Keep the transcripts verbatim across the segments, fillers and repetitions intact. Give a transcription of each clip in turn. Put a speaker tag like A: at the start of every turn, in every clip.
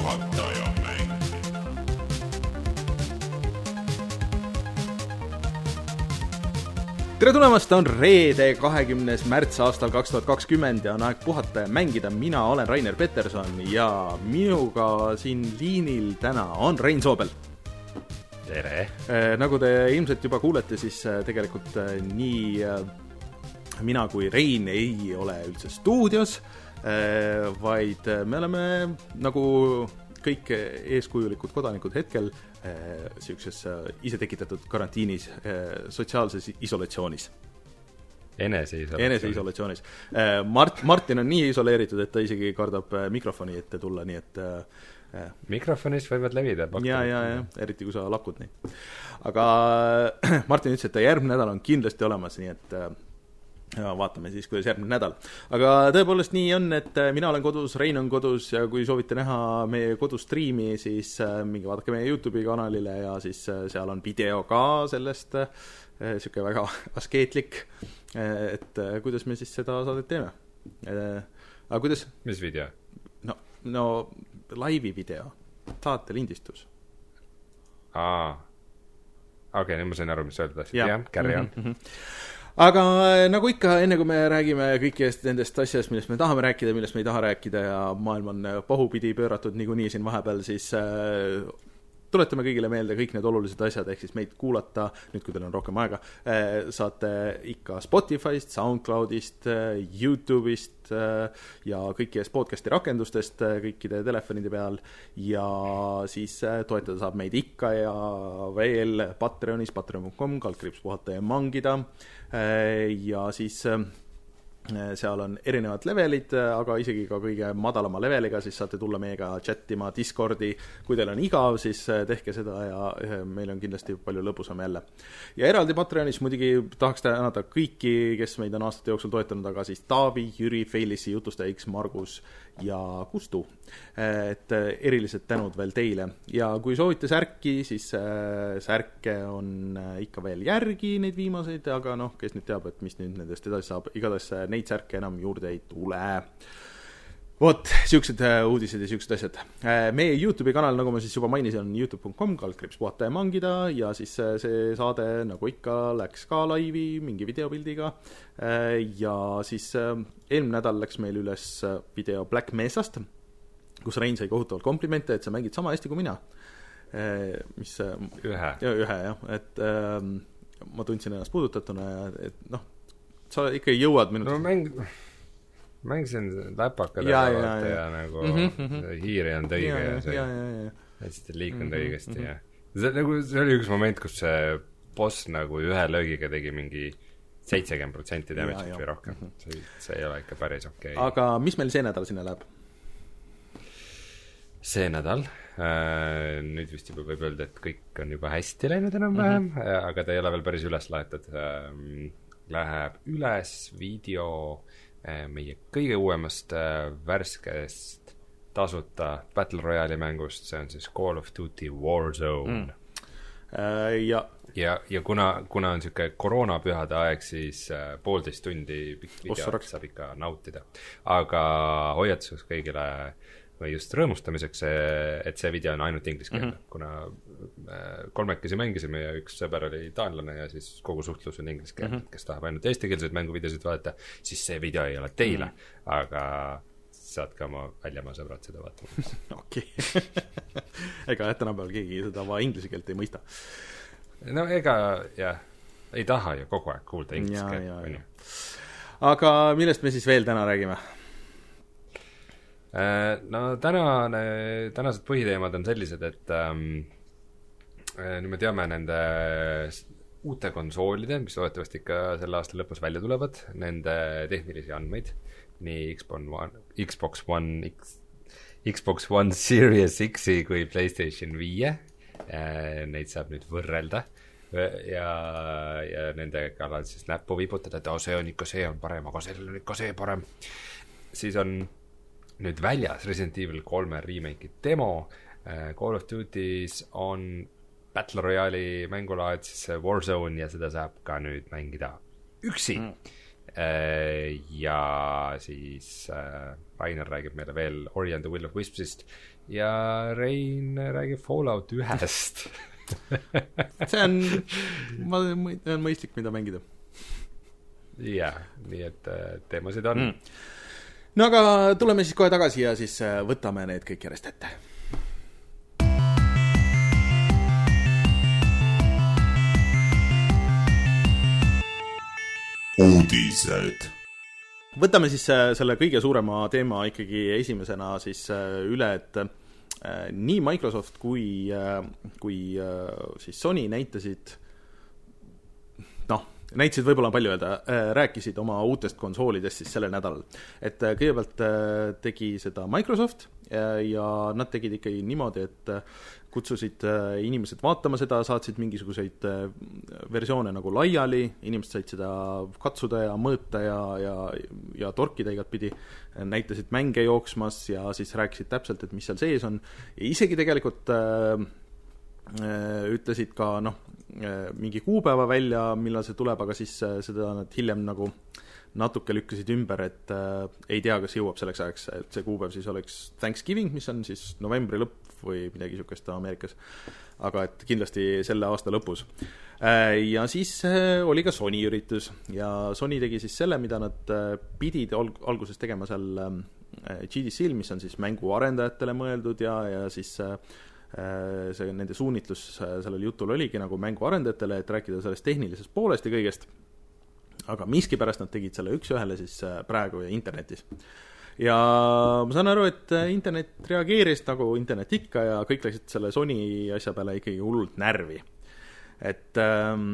A: Puhataja mäng.
B: Tere tulemast, on reede kahekümnes märts aastal kaks tuhat kakskümmend ja on aeg puhata ja mängida. Mina olen Rainer Peterson ja minuga siin liinil täna on Rein Soobel.
C: Tere!
B: Nagu te ilmselt juba kuulete, siis tegelikult nii mina kui Rein ei ole üldse stuudios, vaid me oleme nagu kõik eeskujulikud kodanikud hetkel siukses ise tekitatud karantiinis, sotsiaalses isolatsioonis.
C: Eneseisolatsioonis.
B: Eneseisolatsioonis. Mart, Martin on nii isoleeritud, et ta isegi kardab mikrofoni ette tulla, nii et
C: mikrofonis võivad levida.
B: Ja, ja, ja, eriti kui sa lakud nii. Aga Martin ütles, et ta järgmine nädal on kindlasti olemas, nii et ja vaatame siis, kuidas järgmine nädal. Aga tõepoolest nii on, et mina olen kodus, Rein on kodus ja kui soovite näha meie kodustriimi, siis mingi vaadake meie YouTube'i kanalile ja siis seal on video ka sellest, siuke väga askeetlik, et kuidas me siis seda saadet teeme. Aga kuidas?
C: Mis video?
B: No, no laivi video, saate lindistus.
C: Aa, okei, okay, nüüd ma sain aru, mis öelda tahtsid. Ja, carry on.
B: Mm-hmm. Aga nagu ikka, enne kui me räägime kõikidest nendest asjast, millest me tahame rääkida, millest me ei taha rääkida ja maailm on pahupidi pööratud niikuinii siin vahepeal, siis äh, tuletame kõigile meelde kõik need olulised asjad, ehk siis meid kuulata, nüüd kui teil on rohkem aega, äh, saate ikka Spotify'st, SoundCloud'ist, äh, YouTube'ist äh, ja kõikidest podcasti rakendustest äh, kõikide telefonide peal ja siis äh, toetada saab meid ikka ja veel Patreonis, patreon punkt com, kaldkriips puhata ja mangida ja siis seal on erinevad levelid, aga isegi ka kõige madalama leveliga, siis saate tulla meiega chattima Discordi. Kui teil on igav, siis tehke seda ja meil on kindlasti palju lõbusam jälle. Ja eraldi Patreonis muidugi tahaks tänada kõiki, kes meid on aastate jooksul toetanud, aga siis Taavi, Jüri, Feilissi, Jutustaja X, Margus ja Kustu. Et erilised tänud veel teile. Ja kui soovite särki, siis särke on ikka veel järgi neid viimaseid, aga noh, kes nüüd teab, et mis nüüd nendest edasi saab, igatahes neid särke enam juurde ei tule. Vot, siuksed uudised ja siuksed asjad. Meie YouTube'i kanal, nagu ma siis juba mainisin, on youtube punkt com, kaldkriips puhata ja mangida ja siis see saade, nagu ikka, läks ka laivi mingi videopildiga ja siis eelmine nädal läks meil üles video Black Mesast, kus Rein sai kohutavalt komplimente, et sa mängid sama hästi kui mina. Mis,
C: ühe.
B: Ja, ühe, jah. Et ähm, ma tundsin ennast puudutatuna, et noh, sa ikka jõuad minut.
C: No mäng, mängisin läpakad ja, ja, ja, ja nagu mm -hmm. hiiri on õige ja, ja see ja, ja, ja. hästi liikunud mm -hmm, õigesti mm -hmm. ja see, nagu, see oli üks moment, kus see boss nagu ühe löögiga tegi mingi seitsekümmend protsenti damage'it või rohkem mm. -hmm. see, see ei ole ikka päris okei okay.
B: Aga mis meil see nädal sinna läheb?
C: See nädal äh, nüüd vist juba võib öelda, et kõik on juba hästi läinud enam-vähem mm, -hmm. aga ta ei ole veel päris üles laetud äh, läheb üles video äh, meie kõige uuemast äh, värskest tasuta Battle Royale'i mängust, see on siis Call of Duty Warzone mm.
B: äh, ja
C: ja, ja kuna, kuna on siuke koroonapühade aeg, siis äh, poolteist tundi video saab ikka nautida, aga hoiatuseks kõigile või just rõõmustamiseks, et see video on ainult ingliskeelne, mm -hmm. kuna kolmekesi mängisime ja üks sõber oli taanlane ja siis kogu suhtlus on ingliskeelne, mm -hmm. kes tahab ainult eestikeelseid mänguvideosid vaadata, siis see video ei ole teile, mm -hmm. aga saadke oma väljamaa sõbrad seda vaatama.
B: Okei. Ega et tänapäeval keegi seda va inglise keelt ei mõista.
C: No ega, jah, ei taha ju kogu aeg kuulda inglise keelt.
B: Aga millest me siis veel täna räägime?
C: No tänane, tänased põhiteemad on sellised, et ähm, nüüd me teame nende uute konsoolide, mis loodetavasti ikka selle aasta lõpus välja tulevad, nende tehnilisi andmeid, nii Xbox One, Xbox One, X, Xbox One Series X-i kui PlayStation viie, neid saab nüüd võrrelda ja, ja nende kallal siis näppu vibutada, et oh, see on ikka, see on parem, aga sellel on ikka see parem. Siis on nüüd väljas Resident Evil kolme remake'i demo. Call of Duty's on Battle Royale'i mängulaad, siis Warzone, ja seda saab ka nüüd mängida üksi. Mm. ja siis Rainer räägib meile veel Ori and the Will of Wispsist ja Rein räägib Fallout ühest
B: see on, ma, on mõistlik, mida mängida.
C: Jah, nii et teemasid on mm.
B: No aga tuleme siis kohe tagasi ja siis võtame need kõik järjest ette.
A: Uudised.
B: Võtame siis selle kõige suurema teema ikkagi esimesena siis üle, et nii Microsoft kui, kui siis Sony näitasid, noh, näitasid võib-olla palju öelda, rääkisid oma uutest konsoolidest siis sellel nädalal. Et kõigepealt tegi seda Microsoft ja nad tegid ikkagi niimoodi, et kutsusid inimesed vaatama seda, saatsid mingisuguseid versioone nagu laiali, inimesed said seda katsuda ja mõõta ja, ja, ja torkida igat pidi, näitasid mänge jooksmas ja siis rääkisid täpselt, et mis seal sees on. Ja isegi tegelikult äh, ütlesid ka noh, mingi kuupäeva välja, millal see tuleb, aga siis seda nad hiljem nagu natuke lükkasid ümber, et äh, ei tea, kas jõuab selleks ajaks, et see kuupäev siis oleks Thanksgiving, mis on siis novembri lõpp või midagi sükest Ameerikas, aga et kindlasti selle aasta lõpus. Äh, ja siis äh, oli ka Sony üritus ja Sony tegi siis selle, mida nad äh, pidid alg- alguses tegema seal äh, G D C-l, mis on siis mänguarendajatele mõeldud ja, ja siis äh, see nende suunitlus sellel jutul oligi nagu mänguarendajatele, et rääkida sellest tehnilisest poolest ja kõigest, aga miskipärast nad tegid selle üks ühele siis praegu ja internetis. Ja ma saan aru, et internet reageeris nagu internet ikka ja kõik läksid selle Sony asja peale ikkagi hullult närvi. Et ähm,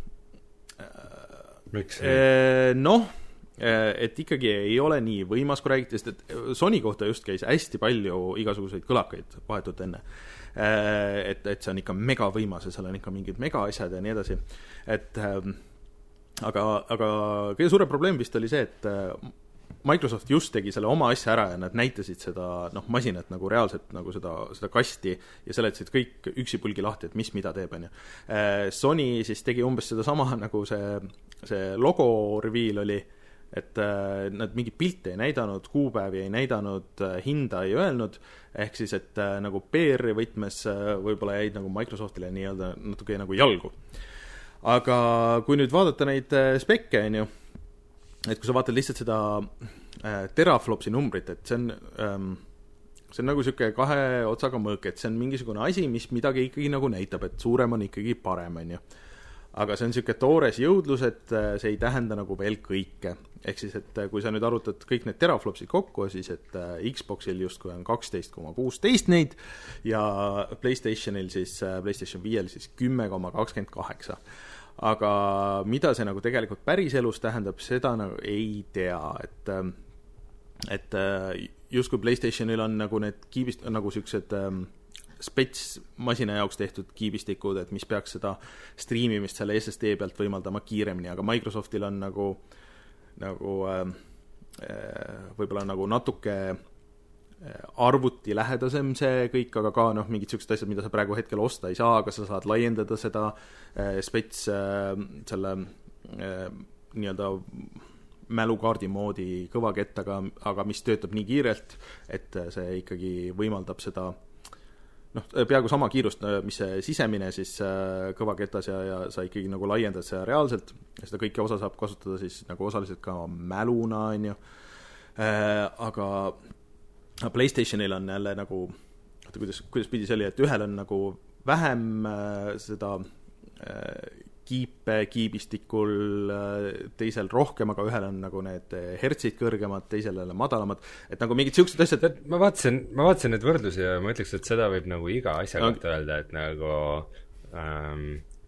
C: miks?
B: Noh, et ikkagi ei ole nii võimas, kui räägiti, sest et Sony kohta just käis hästi palju igasuguseid kõlakaid vahetult enne. Et, et see on ikka mega võimas ja seal on ikka mingid mega asjad ja nii edasi. Et, aga, aga kõige suurem probleem vist oli see, et Microsoft just tegi selle oma asja ära ja nad näitasid seda noh, masinat nagu reaalselt nagu seda, seda kasti ja seletasid kõik üksipulgi lahti, et mis mida teeb. On ju. Sony siis tegi umbes seda sama nagu see, see logo reveal oli, et äh, nad mingi pilte ei näidanud, kuupäevi ei näidanud, äh, hinda ei öelnud, ehk siis, et äh, nagu P R-i võtmes äh, võib-olla jäid nagu Microsoftile nii-öelda natuke nagu jalgu. Aga kui nüüd vaadata neid äh, spekke, on ju, et kui sa vaatad lihtsalt seda äh, teraflopsi numbrit, et see on, ähm, see on nagu siuke kahe otsaga mõõk, et see on mingisugune asi, mis midagi ikkagi nagu näitab, et suurem on ikkagi parem, on ju. Aga see on siuke toores jõudlus, et see ei tähenda nagu veel kõike. Ehk siis, et kui sa nüüd arutad kõik need teraflopsid kokku, siis et Xboxil justkui on kaksteist koma kuusteist neid ja PlayStationil siis, PlayStation viiel siis kümme koma kakskümmend kaheksa. Aga mida see nagu tegelikult päris elus tähendab, seda nagu ei tea, et, et justkui PlayStationil on nagu need kiibist, nagu siuksed spets masina jaoks tehtud kiibistikud, et mis peaks seda streamimist selle S S D pealt võimaldama kiiremini, aga Microsoftil on nagu, nagu äh, võib-olla nagu natuke arvuti lähedasem see kõik, aga ka noh, mingid sellised asjad, mida sa praegu hetkel osta ei saa, aga sa saad laiendada seda äh, spets äh, selle äh, nii-öelda mälukaardi moodi kõvakettaga, aga mis töötab nii kiirelt, et see ikkagi võimaldab seda noh, peaaegu sama kiirust, mis see sisemine siis kõvaketas ja, ja sa ikkagi nagu laiendad seda reaalselt ja seda kõike osa saab kasutada siis nagu osaliselt ka mäluna, on ju. Aga PlayStationil on jälle nagu, kuidas, kuidas pidi see oli, et ühel on nagu vähem seda kiipe kiibistikul, teisel rohkem, aga ühel on nagu need hertsid kõrgemad, teisel jälle madalamad, et nagu mingid siuksed asjad.
C: Ma vaatasin, ma vaatasin need võrdlusi ja ma ütleks, et seda võib nagu iga asja kohta öelda, et nagu ähm,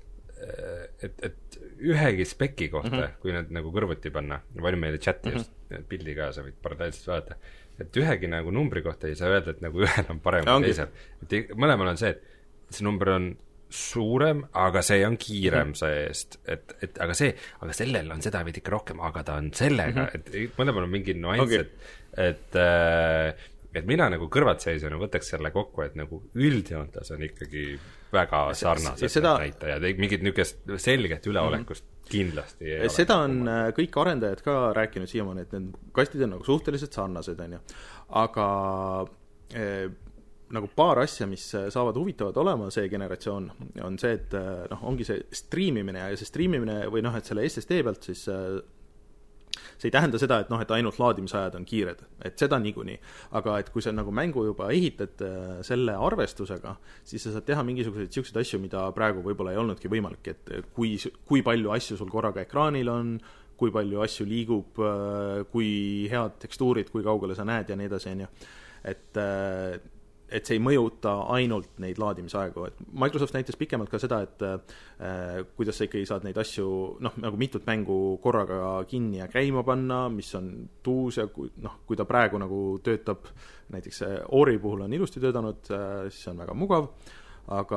C: et, et ühegi speki kohta, mm-hmm. kui nad nagu kõrvuti panna, palju meile chati mm-hmm. just pildi ka, sa võid paralleelselt vaadata, et ühegi nagu numbri kohta ei saa öelda, et nagu ühel on parem kui teisel. Et mõlemal on see, et see number on suurem, aga see on kiirem mm-hmm. see-eest, et, et aga see, aga sellel on seda veidi ikka rohkem, aga ta on sellega, mm-hmm. et mõlemal on mingi nuanss, okay. et, et, et mina nagu kõrvatseisjana võtaks selle kokku, et nagu üldjoontes on ikkagi väga sarnased seda... näitajad, mingid niisugust selget üleolekust mm-hmm. kindlasti ei
B: seda on kumma. Kõik arendajad ka rääkinud siiamaani, et need kastid on nagu suhteliselt sarnased, on ju. Aga eh, nagu paar asja, mis saavad huvitavad olema see generatsioon, on see, et noh, ongi see striimimine ja see striimimine või noh, et selle S S D pealt siis see ei tähenda seda, et noh, et ainult laadimisajad on kiired, et seda niikuinii. Aga et kui sa nagu mängu juba ehitad selle arvestusega, siis sa saad teha mingisuguseid siukseid asju, mida praegu võib-olla ei olnudki võimalik, et kui, kui palju asju sul korraga ekraanil on, kui palju asju liigub, kui head tekstuurid, kui kaugele sa näed ja nii edasi, on ju. Et et see ei mõjuta ainult neid laadimisaegu, et Microsoft näitas pikemalt ka seda, et äh, kuidas sa ikkagi saad neid asju, noh, nagu mitut mängu korraga kinni ja käima panna, mis on tuus ja kui, noh, kui ta praegu nagu töötab, näiteks Ori puhul on ilusti töötanud, äh, siis on väga mugav, aga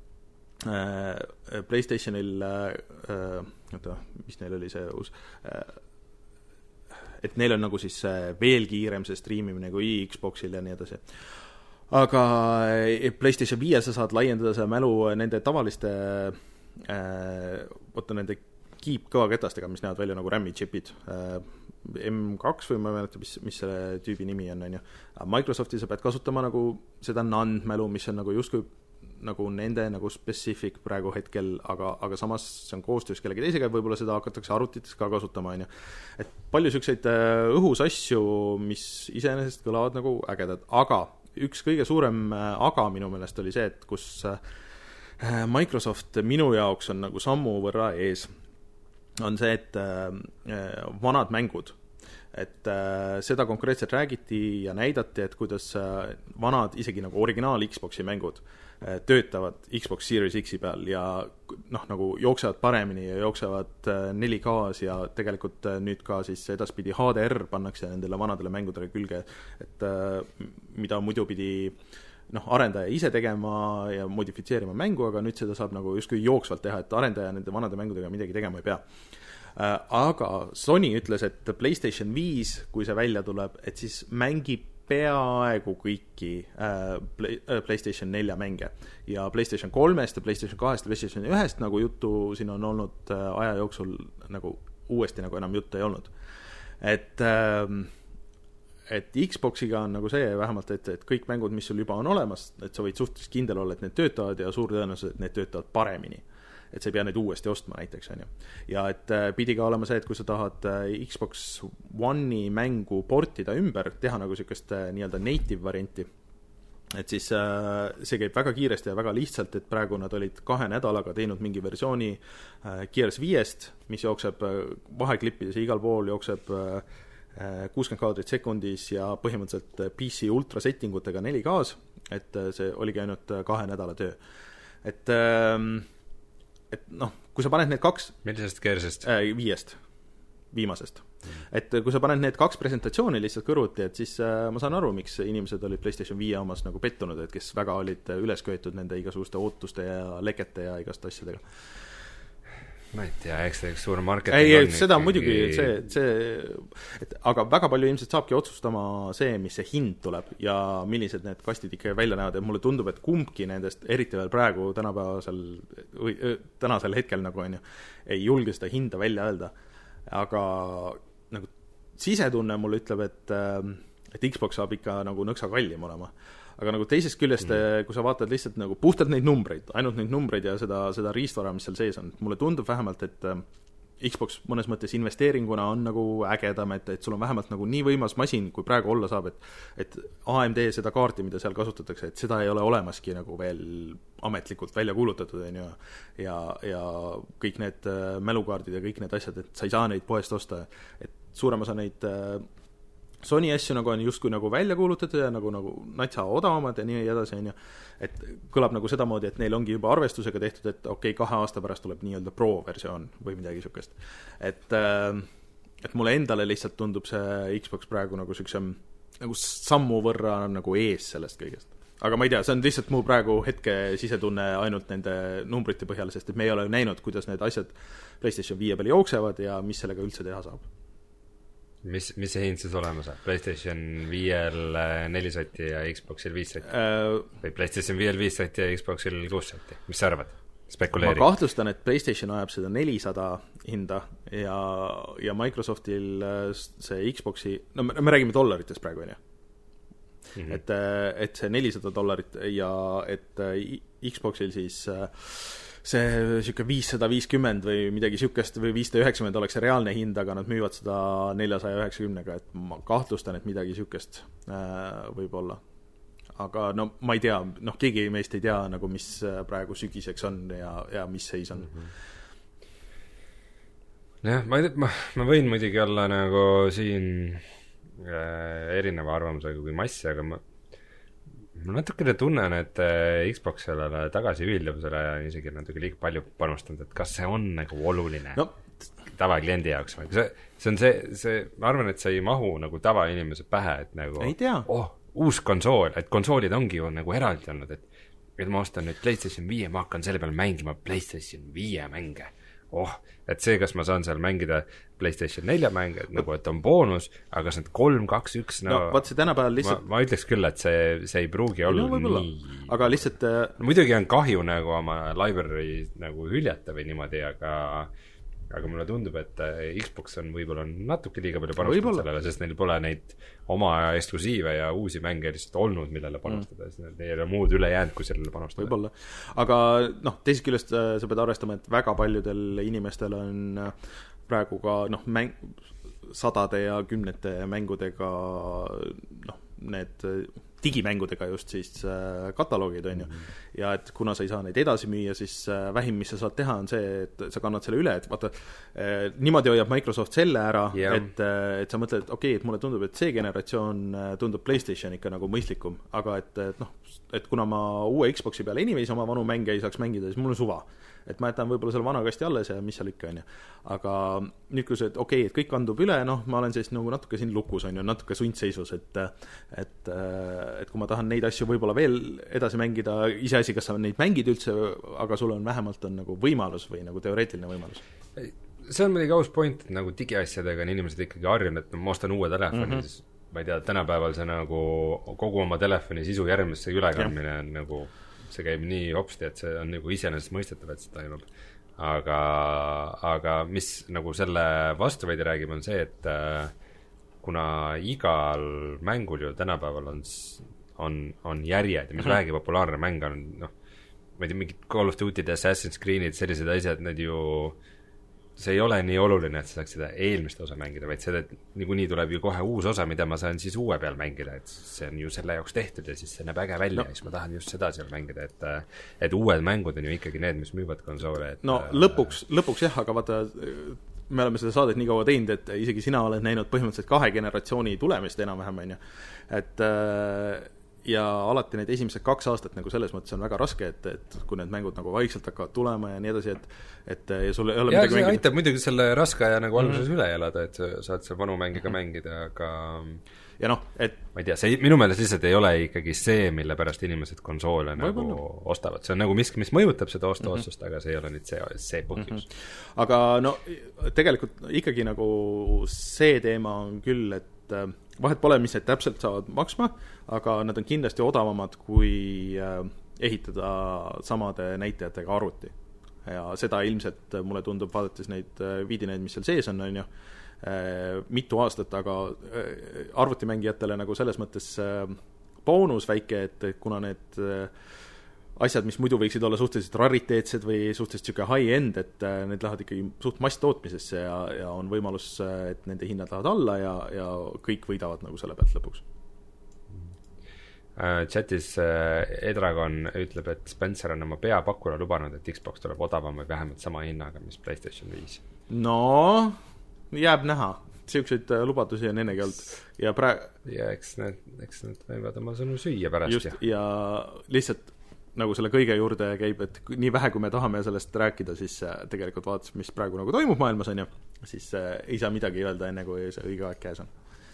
B: äh, PlayStationil äh, oota, mis neil oli see uus äh, et neil on nagu siis veel kiirem see streamimine kui Xboxil ja nii edasi. Aga PlayStation viie sa saad laiendada see mälu nende tavaliste äh, võtta nende keep kõvaketastega, mis näevad välja nagu RAM-i chipid äh, M kaks või ma ei mäleta, mis, mis selle tüübi nimi on, on ju. Microsofti sa pead kasutama nagu seda NAND mälu, mis on nagu justkui nagu nende nagu specific praegu hetkel, aga, aga samas see on koostöös kellegi teisega, võib-olla seda hakatakse arvutites ka kasutama, on ju. Et palju sükseid õhus asju, mis iseenesest kõlavad nagu ägedad, aga üks kõige suurem aga minu meelest oli see, et kus Microsoft minu jaoks on nagu sammu võrra ees, on see, et vanad mängud, et seda konkreetselt räägiti ja näidati, et kuidas vanad, isegi nagu originaal Xboxi mängud töötavad Xbox Series X-i peal ja noh, nagu jooksevad paremini ja jooksevad neli K-s ja tegelikult nüüd ka siis edaspidi H D R pannakse nendele vanadele mängudele külge, et mida muidu pidi noh, arendaja ise tegema ja modifitseerima mängu, aga nüüd seda saab nagu justkui jooksvalt teha, et arendaja nende vanade mängudega midagi tegema ei pea. Aga Sony ütles, et PlayStation viis, kui see välja tuleb, et siis mängib peaaegu kõiki äh, Play, äh, PlayStation nelja mänge ja PlayStation kolmest ja PlayStation kahest ja PlayStation ühest nagu juttu siin on olnud äh, aja jooksul nagu uuesti nagu enam juttu ei olnud. Et, äh, et Xboxiga on nagu see vähemalt, et, et kõik mängud, mis sul juba on olemas, et sa võid suhteliselt kindel olla, et need töötavad ja suur tõenäosus, et need töötavad paremini. Et sa ei pea neid uuesti ostma näiteks, on ju. Ja et äh, pidi ka olema see, et kui sa tahad äh, Xbox One'i mängu portida ümber, teha nagu sellist äh, nii-öelda native varianti, et siis äh, see käib väga kiiresti ja väga lihtsalt, et praegu nad olid kahe nädalaga teinud mingi versiooni äh, Gears viiest, mis jookseb äh, vaheklippides ja igal pool jookseb äh, kuuskümmend kaadrit sekundis ja põhimõtteliselt P C ultra settingutega neli K-s, et äh, see oligi ainult kahe nädala töö. Et äh, et noh, kui sa paned need kaks
C: millisest Gearsest?
B: Äh, viiest, viimasest mm. et kui sa paned need kaks presentatsiooni lihtsalt kõrvuti, et siis äh, ma saan aru, miks inimesed olid PlayStation viie omas nagu pettunud, et kes väga olid üles köetud nende igasuguste ootuste ja lekete ja igast asjadega.
C: Ma ei tea, eks see üks suur marketing
B: ei, ei, seda ikkagi... muidugi, see, see et, aga väga palju ilmselt saabki otsustama see, mis see hind tuleb ja millised need kastid ikka välja näevad, et mulle tundub, et kumbki nendest, eriti veel praegu tänapäevasel või tänasel hetkel nagu on ju, ei julge seda hinda välja öelda, aga nagu sisetunne mulle ütleb, et, et Xbox saab ikka nagu nõksa kallim olema. Aga nagu teisest küljest, mm. kui sa vaatad lihtsalt nagu puhtalt neid numbreid, ainult neid numbreid ja seda, seda riistvara, mis seal sees on, mulle tundub vähemalt, et Xbox mõnes mõttes investeeringuna on nagu ägedam, et, et sul on vähemalt nagu nii võimas masin, kui praegu olla saab, et, et A M D seda kaarti, mida seal kasutatakse, et seda ei ole olemaski nagu veel ametlikult välja kuulutatud, ja, ja, ja kõik need mälukaardid ja kõik need asjad, et sa ei saa neid poest osta, et suurem osa neid Sony asju nagu on justkui nagu välja kuulutatud ja nagu, nagu natsa odavamad ja nii edasi, on ju. Et kõlab nagu seda moodi, et neil ongi juba arvestusega tehtud, et okei, okay, kahe aasta pärast tuleb nii-öelda pro-versioon või midagi sukest. Et, et mulle endale lihtsalt tundub see Xbox praegu nagu sükse nagu sammu võrra nagu ees sellest kõigest. Aga ma ei tea, see on lihtsalt mu praegu hetke sisetunne ainult nende numbrite põhjal, sest et me ei ole näinud, kuidas need asjad PlayStation viie peal jooksevad ja mis sellega üldse teha saab.
C: Mis, mis see hind siis olema saab? PlayStation viiel neli sotti ja Xboxil viis sotti? Uh, või PlayStation viiel viis sotti ja Xboxil kuus sotti? Mis sa arvad? spekuleeri.
B: ma kahtlustan, et PlayStation ajab seda nelisada hinda ja, ja Microsoftil see Xboxi, no me, me räägime dollaritest praegu, on ju. Mm-hmm. et, et see nelisada dollarit ja et Xboxil siis see siuke viissada viiskümmend või midagi siukest või viissada üheksakümmend oleks see reaalne hind, aga nad müüvad seda neljasaja üheksakümnega, et ma kahtlustan, et midagi siukest äh, võib olla. Aga no ma ei tea, noh keegi meist ei tea nagu mis praegu sügiseks on ja, ja mis seis on.
C: jah, ma ei tea, ma, ma võin muidugi olla nagu siin äh, erineva arvamusega kui massi, aga ma ma natukene tunnen, et Xbox sellele tagasiühildavusele on isegi natuke liiga palju panustanud, et kas see on nagu oluline no. tavakliendi jaoks või see, see on see, see, ma arvan, et see ei mahu nagu tavainimese pähe, et nagu
B: ei tea.
C: Oh, uus konsool, et konsoolid ongi ju nagu eraldi olnud, et, et ma ostan nüüd PlayStation viie, ma hakkan selle peal mängima PlayStation viie mänge. Oh, et see, kas ma saan seal mängida PlayStation nelja mänge, nagu et on boonus, aga kas need kolm, kaks, üks no,
B: no vaat see tänapäeval lihtsalt
C: ma, ma ütleks küll, et see, see ei pruugi olla no, nii
B: aga lihtsalt
C: no, muidugi on kahju nagu oma library nagu hüljata või niimoodi, aga aga mulle tundub, et Xbox on võib-olla natuke liiga palju panustanud sellele, sest neil pole neid oma eksklusiive ja uusi mänge lihtsalt olnud, millele panustada, siis neil ei ole muud üle jäänud, kui sellele panustada.
B: Võib-olla. Aga noh, teisest küljest sa pead arvestama, et väga paljudel inimestel on praegu ka noh, mäng, sadade ja kümnete mängudega noh, need digimängudega just siis äh, kataloogid on ju mm-hmm. ja et kuna sa ei saa neid edasi müüa, siis äh, vähim, mis sa saad teha, on see, et sa kannad selle üle, et vaata äh, niimoodi hoiab Microsoft selle ära yeah., et, äh, et sa mõtled, et okei okay,, et mulle tundub, et see generatsioon äh, tundub PlayStation ikka nagu mõistlikum, aga et, et noh, et kuna ma uue Xboxi peale anyways oma vanu mänge ei saaks mängida, siis mul on suva. Et ma jätan võib-olla selle vana kasti alles ja mis seal ikka on ju. Aga nüüd kui see, et okei, okay, et kõik kandub üle, noh, ma olen siis nagu natuke siin lukus on ju, natuke sundseisus, et, et, et kui ma tahan neid asju võib-olla veel edasi mängida, iseasi, kas sa neid mängid üldse, aga sul on vähemalt on nagu võimalus või nagu teoreetiline võimalus.
C: See on muidugi aus point, et nagu digiasjadega on inimesed ikkagi harjunud, et ma ostan uue telefoni, mm-hmm. siis ma ei tea, tänapäeval see nagu kogu oma telefoni sisu järgmisse ülekandmine on nagu see käib nii hopsti, et see on nagu iseenesest mõistetav, et see toimub. Aga, aga mis nagu selle vastu veidi räägib, on see, et äh, kuna igal mängul ju tänapäeval on, on, on järjed ja mis vähegi populaarne mäng on, noh, ma ei tea, mingid Call of Duty, Assassin's Creed'id, sellised asjad, need ju see ei ole nii oluline, et sa saaks seda eelmist osa mängida, vaid seda, et niikuinii tuleb ju kohe uus osa, mida ma saan siis uue peal mängida, et see on ju selle jaoks tehtud ja siis see näeb äge välja no. ja siis ma tahan just seda seal mängida, et et uued mängud on ju ikkagi need, mis müüvad konsoole. Et,
B: no lõpuks, lõpuks jah, aga vaata, me oleme seda saadet nii kaua teinud, et isegi sina oled näinud põhimõtteliselt kahe generatsiooni tulemist enam-vähem, on ju. Et ja alati need esimesed kaks aastat nagu selles mõttes on väga raske, et, et kui need mängud nagu vaikselt hakkavad tulema ja nii edasi, et, et ja sul ei ole
C: ja see mängida. Aitab muidugi selle raske ja nagu alguses mm-hmm. üle elada, et saad seal vanu mängiga mängida, aga
B: ja noh, et
C: ma ei tea, see minu meelest lihtsalt ei ole ikkagi see, mille pärast inimesed konsoole nagu ostavad. See on nagu miski, mis mõjutab seda ostuotsust, mm-hmm. aga see ei ole nüüd see, see põhjus.
B: Mm-hmm. Aga no tegelikult ikkagi nagu see teema on küll, et vahet pole, mis need täpselt saavad maksma, aga nad on kindlasti odavamad kui ehitada samade näitajatega arvuti. Ja seda ilmselt mulle tundub, vaadates neid viidineid, mis seal sees on, on ju, mitu aastat, aga arvutimängijatele nagu selles mõttes boonus väike, et kuna need asjad, mis muidu võiksid olla suhteliselt rariteetsed või suhteliselt siuke high-end, et need lähevad ikkagi suht masstootmisesse ja, ja on võimalus, et nende hinnad lähevad alla ja, ja kõik võidavad nagu selle pealt lõpuks.
C: Chatis Edragon ütleb, et Spencer on oma peapakkuna lubanud, et Xbox tuleb odavam või vähemalt sama hinnaga, mis PlayStation viis.
B: No, jääb näha. Siukseid lubadusi on ennegi olnud. Ja, pra-
C: ja eks need, eks need võivad oma sõnu süüa pärast.
B: Just, ja lihtsalt nagu selle kõige juurde käib, et nii vähe, kui me tahame sellest rääkida, siis tegelikult vaadates, mis praegu nagu toimub maailmas, on ju, siis ei saa midagi öelda enne, kui see õige aeg käes on.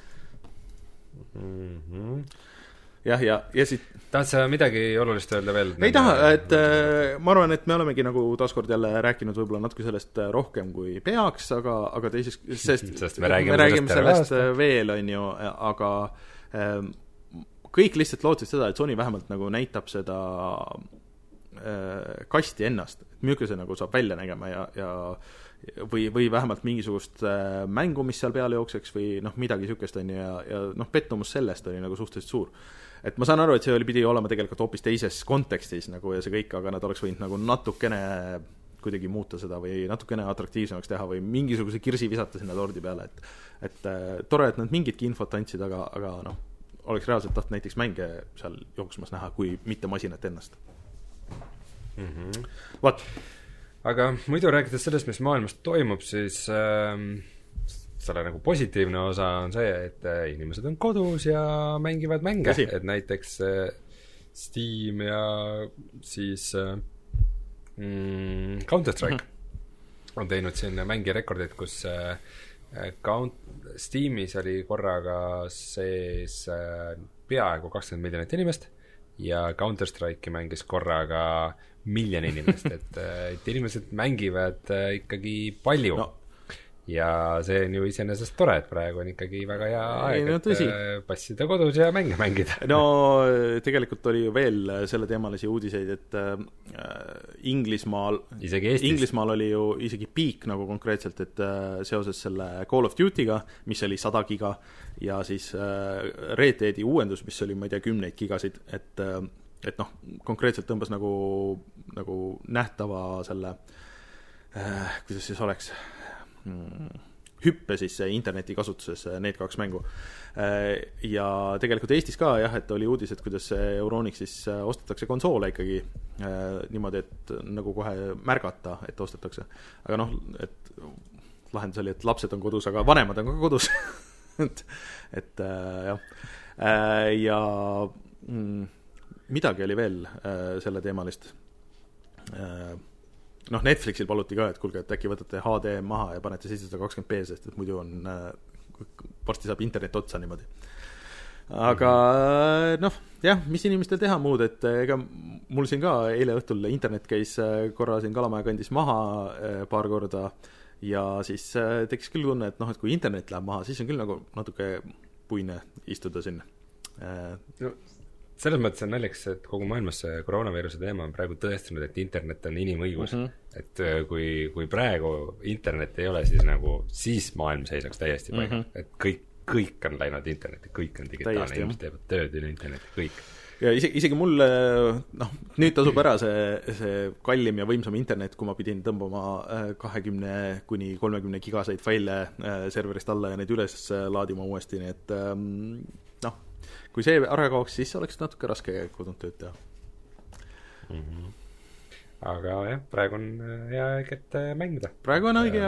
C: Mm-hmm.
B: Jah, ja, ja siit
C: tahad sa midagi olulist öelda veel?
B: Ei taha, et äh, ma arvan, et me olemegi nagu taaskord jälle rääkinud võib-olla natuke sellest rohkem kui peaks, aga, aga teisest, sest,
C: sest me räägime,
B: me räägime sellest, sellest veel, on ju, aga äh, kõik lihtsalt lootsid seda, et Sony vähemalt nagu näitab seda äh, kasti ennast, et milline see nagu saab välja nägema ja, ja või, või vähemalt mingisugust äh, mängu, mis seal peale jookseks või noh, midagi niisugust on ja, ja noh, pettumus sellest oli nagu suhteliselt suur. Et ma saan aru, et see oli pidi olema tegelikult hoopis teises kontekstis nagu ja see kõik, aga nad oleks võinud nagu natukene kuidagi muuta seda või natukene atraktiivsemaks teha või mingisuguse kirsi visata sinna tordi peale, et, et äh, tore, et nad mingitki infot andsid, aga, aga noh, oleks reaalselt taht näiteks mänge seal jooksmas näha, kui mitte masinat ennast.
C: Mm-hmm.
B: Vaat.
C: Aga muidu rääkides sellest, mis maailmas toimub, siis äh, selle nagu positiivne osa on see, et äh, inimesed on kodus ja mängivad mänge, Käsi. Et näiteks äh, Steam ja siis äh, mm, Counter-Strike mm-hmm. on teinud siin mängirekordid, kus äh, Count, Steamis oli korraga sees äh, peaaegu kakskümmend miljonit inimest ja Counter-Strike'i mängis korraga miljon inimest, et, et inimesed mängivad ikkagi palju no. Ja see on ju iseenesest tore, et praegu on ikkagi väga hea aeg, no, et passida kodus ja mänge mängida.
B: No tegelikult oli ju veel selle teemalisi uudiseid, et äh, Inglismaal Inglismaal oli ju isegi piik nagu konkreetselt, et äh, seoses selle Call of Duty'ga, mis oli sada giga ja siis äh, Red Deadi uuendus, mis oli, ma ei tea, kümneid gigasid, et äh, et noh, konkreetselt tõmbas nagu, nagu nähtava selle äh, kuidas siis oleks hmm, hüppe siis interneti kasutuses need kaks mängu äh, ja tegelikult Eestis ka jah, et oli uudis, et kuidas Euronic siis ostetakse konsoole ikkagi äh, niimoodi, et nagu kohe märgata, et ostetakse, aga noh, et lahendus oli, et lapsed on kodus, aga vanemad on ka kodus et, et äh, jah äh, ja mm, midagi oli veel äh, selle teemalist äh, noh, Netflixil paluti ka, et kuulge, et äkki võtate H D maha ja panete seitsesada kakskümmend p, sest et muidu on äh, varsti saab internet otsa niimoodi. Aga mm-hmm. noh, jah, mis inimestel teha muud, et ega mul siin ka eile õhtul internet käis korra siin Kalamaja kandis maha äh, paar korda ja siis äh, tekkis küll tunne, et noh, et kui internet läheb maha, siis on küll nagu natuke puine istuda sinna äh,
C: no selles mõttes on naljakas, et kogu maailmas see koroonaviiruse teema on praegu tõestanud, et internet on inimõigus. Mm-hmm. Et kui, kui praegu internet ei ole, siis nagu, siis maailm seisaks täiesti paika. Mm-hmm. Et kõik, kõik on läinud internetti, kõik on digitaalne, inimesed teevad tööd üle internetti, kõik.
B: Ja isegi, isegi mul, noh, nüüd tasub ära see, see kallim ja võimsam internet, kui ma pidin tõmbama kahekümne kuni kolmekümne gigaseid faile serverist alla ja neid üles laadima uuesti, nii et noh, kui see ära kaoks, siis oleks natuke raske kodunt tööd teha.
C: Mm-hmm. Aga jah, praegu on hea aeg, et mängida.
B: Praegu on õige ja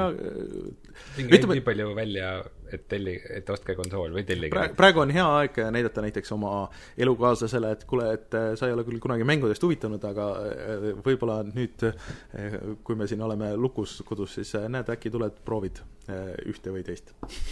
C: ütleme, nii palju välja, et, telli, et ostke konsool või tellige.
B: Praegu, praegu on hea aeg näidata näiteks oma elukaaslasele, et kuule, et sa ei ole küll kunagi mängudest huvitanud, aga võib-olla nüüd, kui me siin oleme lukus kodus, siis näed, äkki tuled, proovid ühte või teist.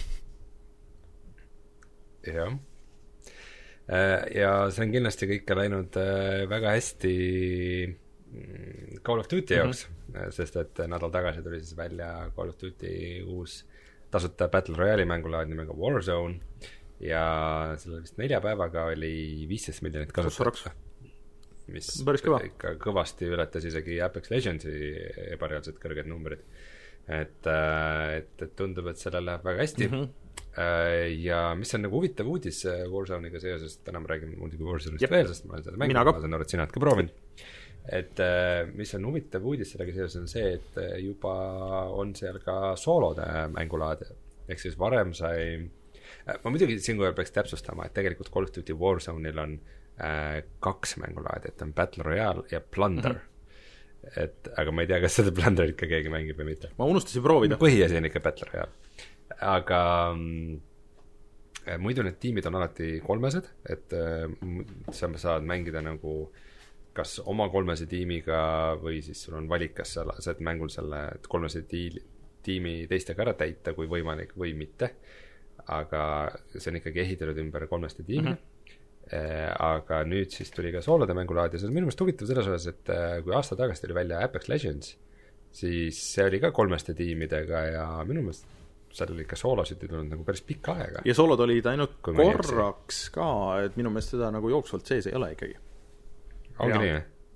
C: Jah. Ja see on kindlasti kõike läinud väga hästi Call of Duty jaoks, mm-hmm. sest et nädal tagasi tuli siis välja Call of Duty uus tasuta Battle Royale'i mängulaad nimega Warzone ja selle vist nelja päevaga oli viisteist miljonit kasutajat, mis ikka kõvasti ületas isegi Apex Legendsi ebareaalselt kõrged numbrid. Et, et, et tundub, et sellel läheb väga hästi. Mm-hmm. Ja mis on nagu huvitav uudis Warzone'iga seoses, täna me räägime muidugi Warzone'ist veel, sest ma olen seda mänginud, ma saan aru, et sina oled ka proovinud. Et mis on huvitav uudis sellega seoses on see, et juba on seal ka soolode mängulaad. Ehk siis varem sai, ma muidugi siinkohal peaks täpsustama, et tegelikult Call of Duty Warzone'il on äh, kaks mängulaadi, et on Battle Royale ja Plunder. Mm-hmm. Et, aga ma ei tea, kas seda Plunderit ka keegi mängib või mitte.
B: Ma unustasin proovida.
C: Põhiasi on ikka Battle Royale. Aga äh, muidu need tiimid on alati kolmesed, et äh, sa saad mängida nagu kas oma kolmese tiimiga või siis sul on valik, kas sa saad mängul selle kolmese tiili, tiimi teistega ära täita, kui võimalik või mitte. Aga see on ikkagi ehitatud ümber kolmeste tiimi. Mm-hmm. Aga nüüd siis tuli ka soolode mängulaad ja see on minu meelest huvitav selles osas, et kui aasta tagasi tuli välja Apex Legends, siis see oli ka kolmeste tiimidega ja minu meelest seal oli ka soolosid tulnud nagu päris pikka aega.
B: Ja soolod olid ainult korraks ka, et minu meelest seda nagu jooksvalt sees ei ole ikkagi.
C: Ongi nii?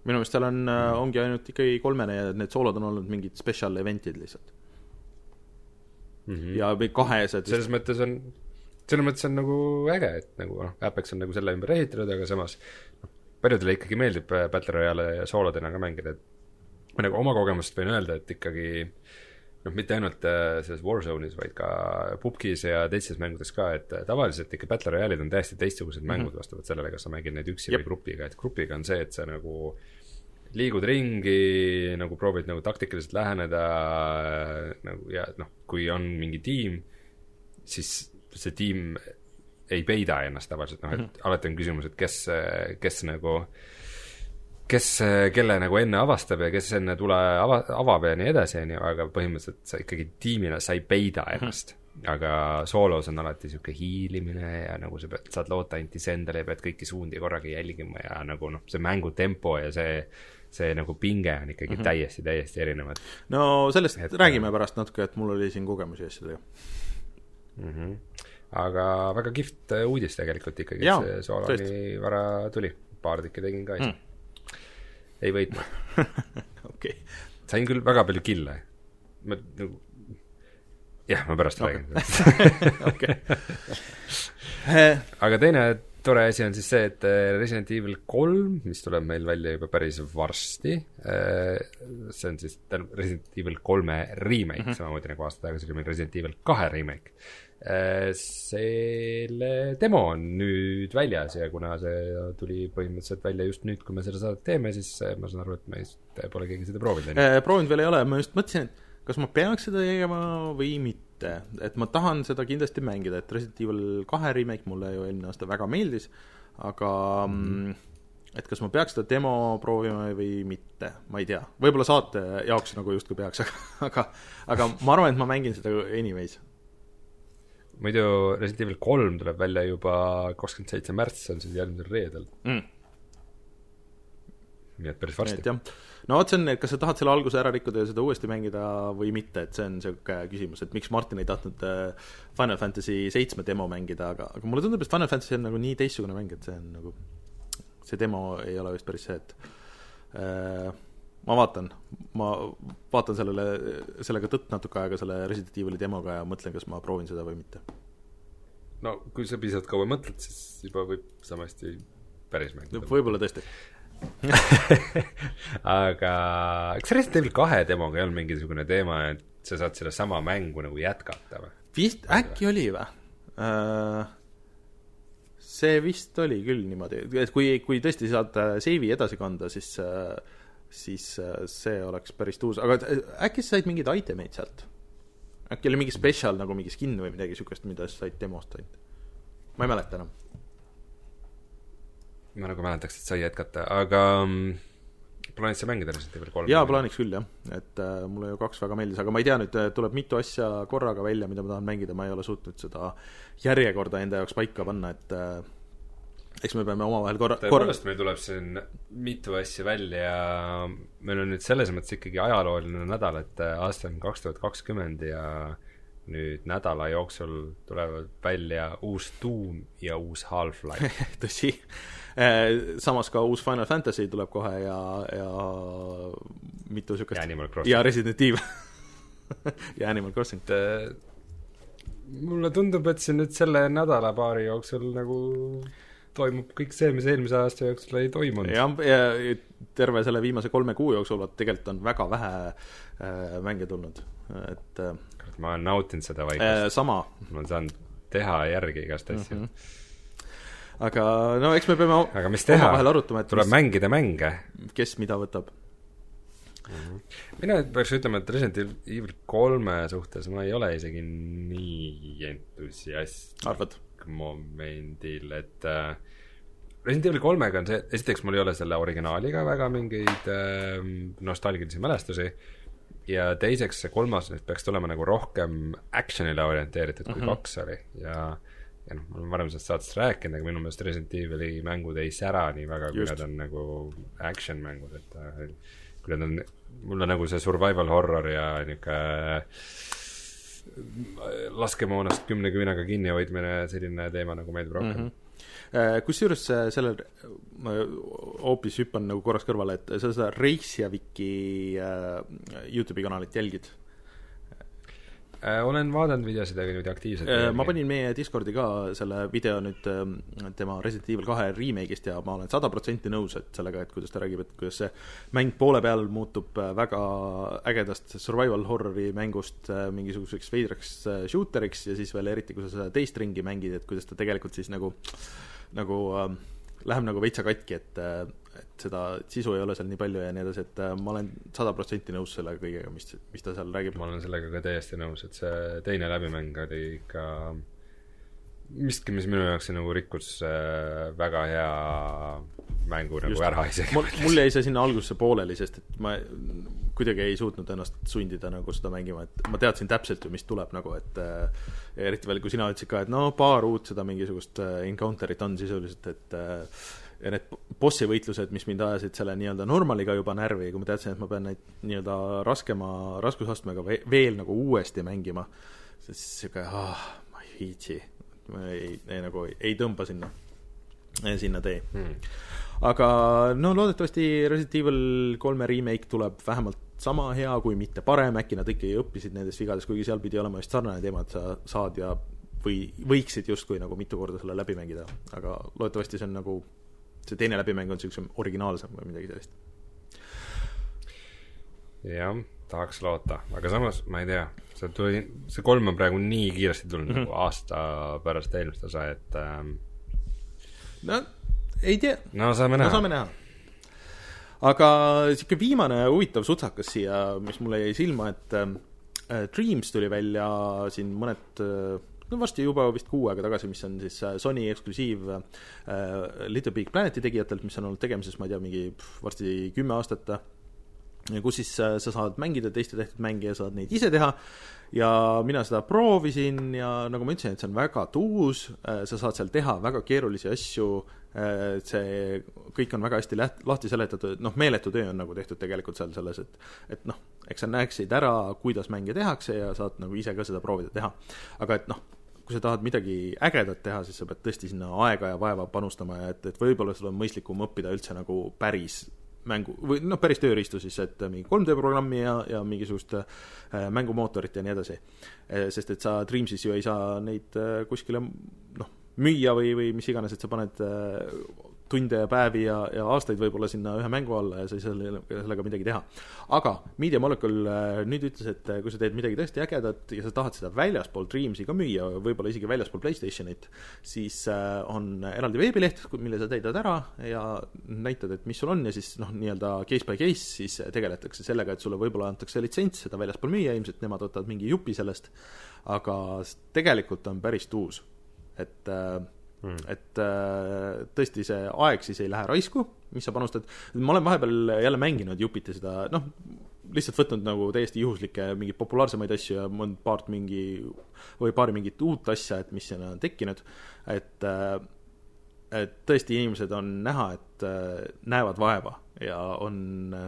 B: minu meelest seal on mm., ongi ainult ikkagi kolmene ja need soolod on olnud mingid special eventid lihtsalt mm. -hmm. ja või kahesed.
C: selles mõttes on, selles mõttes on nagu äge, et nagu noh, Apex on nagu selle ümber ehitatud, aga samas noh, paljudele ikkagi meeldib Battle Royale ja soolodena ka mängida, et ma nagu oma kogemust võin öelda, et ikkagi noh, mitte ainult selles Warzone'is, vaid ka P U B G-s ja teistes mängudes ka, et tavaliselt ikka Battle Royale'id on täiesti teistsugused mängud mm -hmm. vastavalt sellele, kas sa mängid neid üksi Jep. või grupiga, et grupiga on see, et sa nagu liigud ringi, nagu proovid nagu taktikaliselt läheneda nagu, ja noh, kui on mingi tiim, siis see tiim ei peida ennast tavaliselt, noh, et mm -hmm. alati on küsimus, et kes, kes nagu kes, kelle nagu enne avastab ja kes enne tule ava, avab ja nii edasi, aga põhimõtteliselt sa ikkagi tiimina, sa ei peida ennast. Aga soolos on alati niisugune hiilimine ja nagu sa pead, saad loota ainult iseendale ja pead kõiki suundi korraga jälgima ja nagu noh, see mängu tempo ja see, see nagu pinge on ikkagi mm-hmm. täiesti, täiesti erinevad.
B: No sellest et, räägime pärast natuke, et mul oli siin kogemusi asjadega.
C: Mm-hmm. Aga väga kihvt uudis tegelikult ikkagi, et see sooloni vara tuli. Paar tükki tegin ka ise. Mm. Ei võitnud.
B: okay.
C: Sain küll väga palju kille. Ma, nagu, jah, ma pärast okay. räägin okay. Aga teine tore asi on siis see, et Resident Evil kolm, mis tuleb meil välja juba päris varsti, see on siis Resident Evil kolme remake, mm -hmm. samamoodi nagu aasta tagasi oli meil Resident Evil kahe remake. Selle demo on nüüd väljas ja kuna see tuli põhimõtteliselt välja just nüüd, kui me seda saadet teeme, siis ma saan aru, et me just pole keegi seda proovinud.
B: Proovinud veel ei ole, ma just mõtlesin, et kas ma peaks seda tegema või mitte, et ma tahan seda kindlasti mängida, et Resident Evil kahe remake mulle ju eelmine aasta väga meeldis, aga mm. et kas ma peaks seda demo proovima või mitte, ma ei tea, võib-olla saate jaoks nagu justkui peaks, aga, aga, aga ma arvan, et ma mängin seda anyways.
C: Muidu Resident Evil kolm tuleb välja juba kakskümmend seitse märts, see on siis järgmisel reedel mm. nii et päris varsti.
B: No vot see on, et kas sa tahad selle alguse ära rikkuda ja seda uuesti mängida või mitte, et see on selline küsimus, et miks Martin ei tahtnud Final Fantasy seitse demo mängida, aga, aga mulle tundub, et Final Fantasy on nagu nii teistsugune mäng, et see on nagu see demo ei ole vist päris see, et äh, ma vaatan ma vaatan sellele, sellega tõtt natuke aega selle Resident Evili demoga ja mõtlen, kas ma proovin seda või mitte.
C: No kui sa piisavalt kaua mõtled, siis juba võib samasti päris mängida.
B: Võib-olla tõesti.
C: aga eks Resident Evil kahe demoga ei olnud mingisugune teema, et sa saad selle sama mängu nagu jätkata või?
B: Vist äkki oli või? Uh, see vist oli küll niimoodi, et kui, kui tõesti saad seivi edasi kanda, siis uh, siis see oleks päris tuus, aga äkki sa said mingeid itemeid sealt? Äkki oli mingi special nagu mingi skin või midagi sükest, mida sa said demost ainult? Ma ei mäleta enam.
C: Ma nagu mäletaks, et sai jätkata, aga plaanid sa mängida Resident Evil kolm?
B: Jaa, plaaniks küll jah, et äh, mulle ju kaks väga meeldis, aga ma ei tea nüüd, tuleb mitu asja korraga välja, mida ma tahan mängida, ma ei ole suutnud seda järjekorda enda jaoks paika panna, et äh, eks me peame omavahel korra...
C: Tõepoolest meil tuleb siin mitu asja välja ja meil on nüüd selles mõttes ikkagi ajalooline nädal, et aasta on kaks tuhat kakskümmend ja nüüd nädala jooksul tulevad välja uus Doom ja uus Half-Life.
B: Tõsi. Samas ka uus Final Fantasy tuleb kohe ja, ja mitu sükest.
C: Ja Animal Crossing.
B: Ja Resident Evil. ja Animal Crossing.
C: Mulle tundub, et see nüüd selle nädala paari jooksul nagu toimub kõik see, mis eelmise aasta jooksul ei toimunud.
B: Ja, ja terve selle viimase kolme kuu jooksul tegelikult on väga vähe äh, mänge tulnud. Et, äh,
C: ma olen nautinud seda vaikust.
B: Äh, sama.
C: Ma olen saanud teha järgi igast asju. Mm -hmm.
B: Aga no eks me peame
C: aga mis teha?
B: Omavahel arutama, et
C: tuleb mis, mängida mänge.
B: Kes mida võtab.
C: Mm-hmm. Mina peaks ütlema, et Resident Evil kolme suhtes ma ei ole isegi nii entusiast.
B: Arvad?
C: Momendil, et äh, Resident Evil kolmega on see, esiteks mul ei ole selle originaaliga väga mingeid äh, nostalgilisi mälestusi ja teiseks see kolmas peaks tulema nagu rohkem actionile orienteeritud kui mm -hmm. kaks oli ja, ja noh, ma olen varem sellest saatest rääkinud, aga minu meelest Resident Evili mängud ei sära nii väga, kui Just. Nad on nagu action mängud, et äh, kui nad on, mul on nagu see survival horror ja niisugune laskemoonast kümne küünaga kinni hoidmine, selline teema nagu meeldib rohkem. Mm -hmm.
B: Kusjuures sellel, ma hoopis hüppan nagu korraks kõrvale, et sa seda Reisjaviki YouTube'i kanalit jälgid?
C: Olen vaadanud videosid, aga nüüd aktiivselt.
B: Ma panin meie Discordi ka selle video nüüd tema Resident Evil kahe remake'ist ja ma olen sada protsenti nõus, et sellega, et kuidas ta räägib, et kuidas see mäng poole peal muutub väga ägedast survival horrori mängust mingisuguseks veidraks shooteriks ja siis veel eriti, kui sa seda teist ringi mängid, et kuidas ta tegelikult siis nagu, nagu äh, läheb nagu veitsa katki, et, et seda sisu ei ole seal nii palju ja nii edasi, et ma olen sada protsenti nõus selle kõigega, mis, mis ta seal räägib.
C: Ma olen sellega ka täiesti nõus, et see teine läbimäng oli ikka miski, mis minu jaoks nagu rikkus väga hea mängu nagu ära isegi.
B: Mul jäi see sinna algusesse pooleli, sest et ma kuidagi ei suutnud ennast sundida nagu seda mängima, et ma teadsin täpselt ju, mis tuleb nagu, et eriti veel, kui sina ütlesid ka, et no paar uut seda mingisugust encounterit on sisuliselt, et ja need bossi võitlused, mis mind ajasid selle nii-öelda normaliga juba närvi, kui ma teadsin, et ma pean neid nii-öelda raskema raskusastmega veel nagu uuesti mängima, siis siuke, ah, ma ei viitsi, ma ei, ei, nagu, ei tõmba sinna, sinna tee. Hmm. Aga no loodetavasti Resident Evil kolme remake tuleb vähemalt sama hea, kui mitte parem, äkki nad ikkagi õppisid nendest vigades, kuigi seal pidi olema just sarnane teema, et sa saad ja või võiksid justkui nagu mitu korda selle läbi mängida, aga loodetavasti see on nagu see teine läbimäng on sellisem originaalsem või midagi sellist.
C: Jah, tahaks loota, aga samas ma ei tea, see, tuli, see kolm on praegu nii kiiresti tulnud mm-hmm. nagu aasta pärast eelmist osa, et ähm...
B: no ei tea,
C: no saame näha,
B: no, saame näha. Aga siuke viimane huvitav sutsakas siia, mis mulle jäi silma, et äh, Dreams tuli välja siin mõned äh, no varsti juba vist kuu aega tagasi, mis on siis Sony eksklusiiv äh, Little Big Planeti tegijatelt, mis on olnud tegemises, ma ei tea, mingi pff, varsti kümme aastat, kus siis äh, sa saad mängida teiste tehtud mänge ja saad neid ise teha ja mina seda proovisin ja nagu ma ütlesin, et see on väga tuus, äh, sa saad seal teha väga keerulisi asju, äh, see kõik on väga hästi läht- lahti seletatud, noh, meeletu töö on nagu tehtud tegelikult seal selles, et, et noh, eks sa näeksid ära, kuidas mänge tehakse ja saad nagu ise ka seda proovida teha, aga et noh, kui sa tahad midagi ägedat teha, siis sa pead tõesti sinna aega ja vaeva panustama ja et, et võib-olla sul on mõistlikum õppida üldse nagu päris mängu, või noh, päris tööriistu siis, et mingi kolm D programmi ja, ja mingisugust äh, mängumootorit ja nii edasi. Sest et sa Dreamsis ju ei saa neid äh, kuskile noh, müüa või, või mis iganes, et sa paned äh, tunde ja päevi ja, ja aastaid võib-olla sinna ühe mängu alla ja sa ei saa sellega midagi teha. Aga Media Molecule nüüd ütles, et kui sa teed midagi tõesti ägedat ja sa tahad seda väljaspool Dreamsi ka müüa, võib-olla isegi väljaspool PlayStationit, siis on eraldi veebileht, mille sa täidad ära ja näitad, et mis sul on ja siis noh, nii-öelda case by case siis tegeletakse sellega, et sulle võib-olla antakse litsents seda väljaspool müüa, ilmselt nemad võtavad mingi jupi sellest, aga tegelikult on päris tuus, et Hmm. et äh, tõesti see aeg siis ei lähe raisku, mis sa panustad. Ma olen vahepeal jälle mänginud jupiti seda, noh, lihtsalt võtnud nagu täiesti juhuslikke mingi populaarsemaid asju ja mõnd paart mingi või paari mingit uut asja, et mis sinna on tekkinud, et, äh, et tõesti inimesed on näha, et äh, näevad vaeva ja on, äh,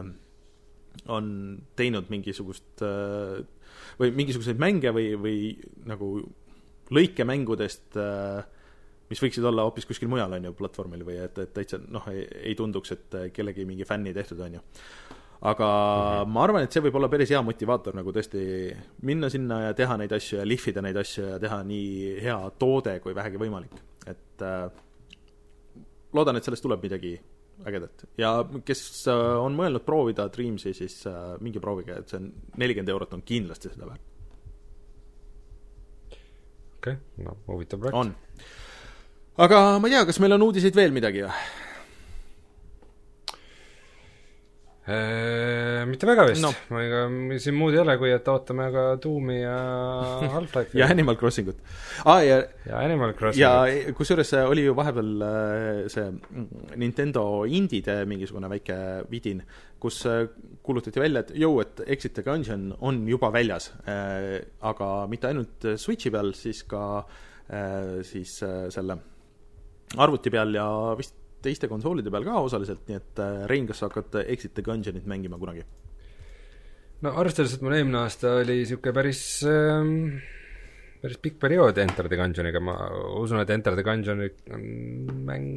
B: on teinud mingisugust äh, või mingisuguseid mänge või, või nagu lõikemängudest äh, mis võiksid olla hoopis kuskil mujal on ju platvormil või et, et täitsa noh, ei, ei tunduks, et kellegi mingi fänni tehtud on ju. Aga mm-hmm. ma arvan, et see võib olla päris hea motivaator nagu tõesti minna sinna ja teha neid asju ja lihvida neid asju ja teha nii hea toode kui vähegi võimalik. Et äh, loodan, et sellest tuleb midagi ägedat. Ja kes äh, on mõelnud proovida Dreamsi, siis äh, mingi proovige, et see on nelikümmend eurot on kindlasti seda väärt.
C: Okei, okay, no huvitav projekt.
B: On. Aga ma ei tea, kas meil on uudiseid veel midagi või?
C: Eee, mitte väga vist. No. Ma ega, siin muud ei ole, kui et ootame ka Doomi ja Half-Life.
B: ja Animal Crossingut. Ah, ja,
C: ja Animal Crossingut.
B: Ja kusjuures oli ju vahepeal see Nintendo Indide mingisugune väike vidin, kus kuulutati välja, et jõu, et Exit the Gungeon on juba väljas. Aga mitte ainult Switchi peal, siis ka siis selle arvuti peal ja vist teiste konsoolide peal ka osaliselt, nii et Rein, kas sa hakkad Exit the Gungeonit mängima kunagi?
C: No arvestades, et mul eelmine aasta oli siuke päris ähm, päris pikk periood Enter the Gungeoniga, ma usun, et Enter the Gungeon on mäng,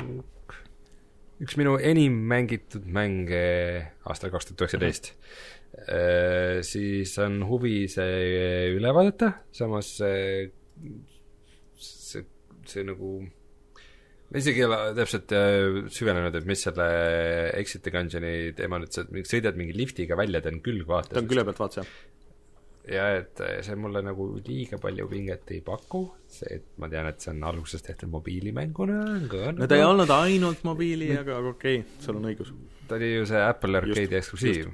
C: üks minu enim mängitud mänge aastal kaks tuhat üheksateist. Mm-hmm. Siis on huvi see üle vaadata, samas see, see, see nagu ma isegi ei ole täpselt süvenenud, et mis selle Exit the Gungeoni teema nüüd, sa sõidad mingi liftiga välja, ta on külgvaates.
B: Ta on külje pealt vaates, jah.
C: Ja et see mulle nagu liiga palju pinget ei paku, see, et ma tean, et see on alguses tehtud mobiilimänguna.
B: No ta ei olnud ainult mobiili, aga okei, okay, sul on õigus.
C: Ta oli ju see Apple Arcade'i eksklusiiv.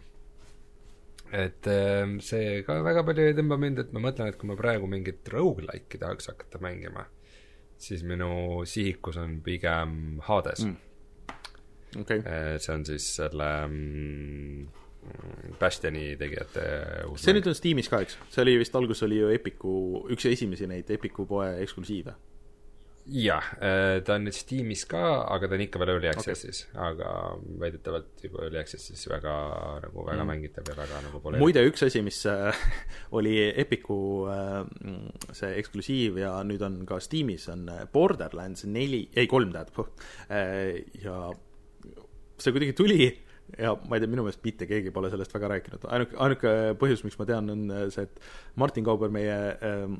C: Et see ka väga palju ei tõmba mind, et ma mõtlen, et kui ma praegu mingit roguelike'i tahaks hakata mängima, siis minu sihikus on pigem Hades.
B: Mm. Okay.
C: See on siis selle mm, Bastioni tegijate uus
B: see mäng. Nüüd on Steamis ka, eks? See oli vist algus oli ju Epiku, üks esimesi neid Epiku poe eksklusiive.
C: Jah, ta on nüüd Steamis ka, aga ta on ikka veel Early Accessis, okay. Aga väidetavalt juba Early Accessis väga, nagu väga mm. mängitav ja väga nagu pole
B: muide üks asi, mis äh, oli Epiku äh, see eksklusiiv ja nüüd on ka Steamis, on Borderlands neli, ei kolm tähendab äh, ja see kuidagi tuli ja ma ei tea, minu meelest mitte keegi pole sellest väga rääkinud. Ainuke, ainuke põhjus, miks ma tean, on see, et Martin Kauber, meie ähm,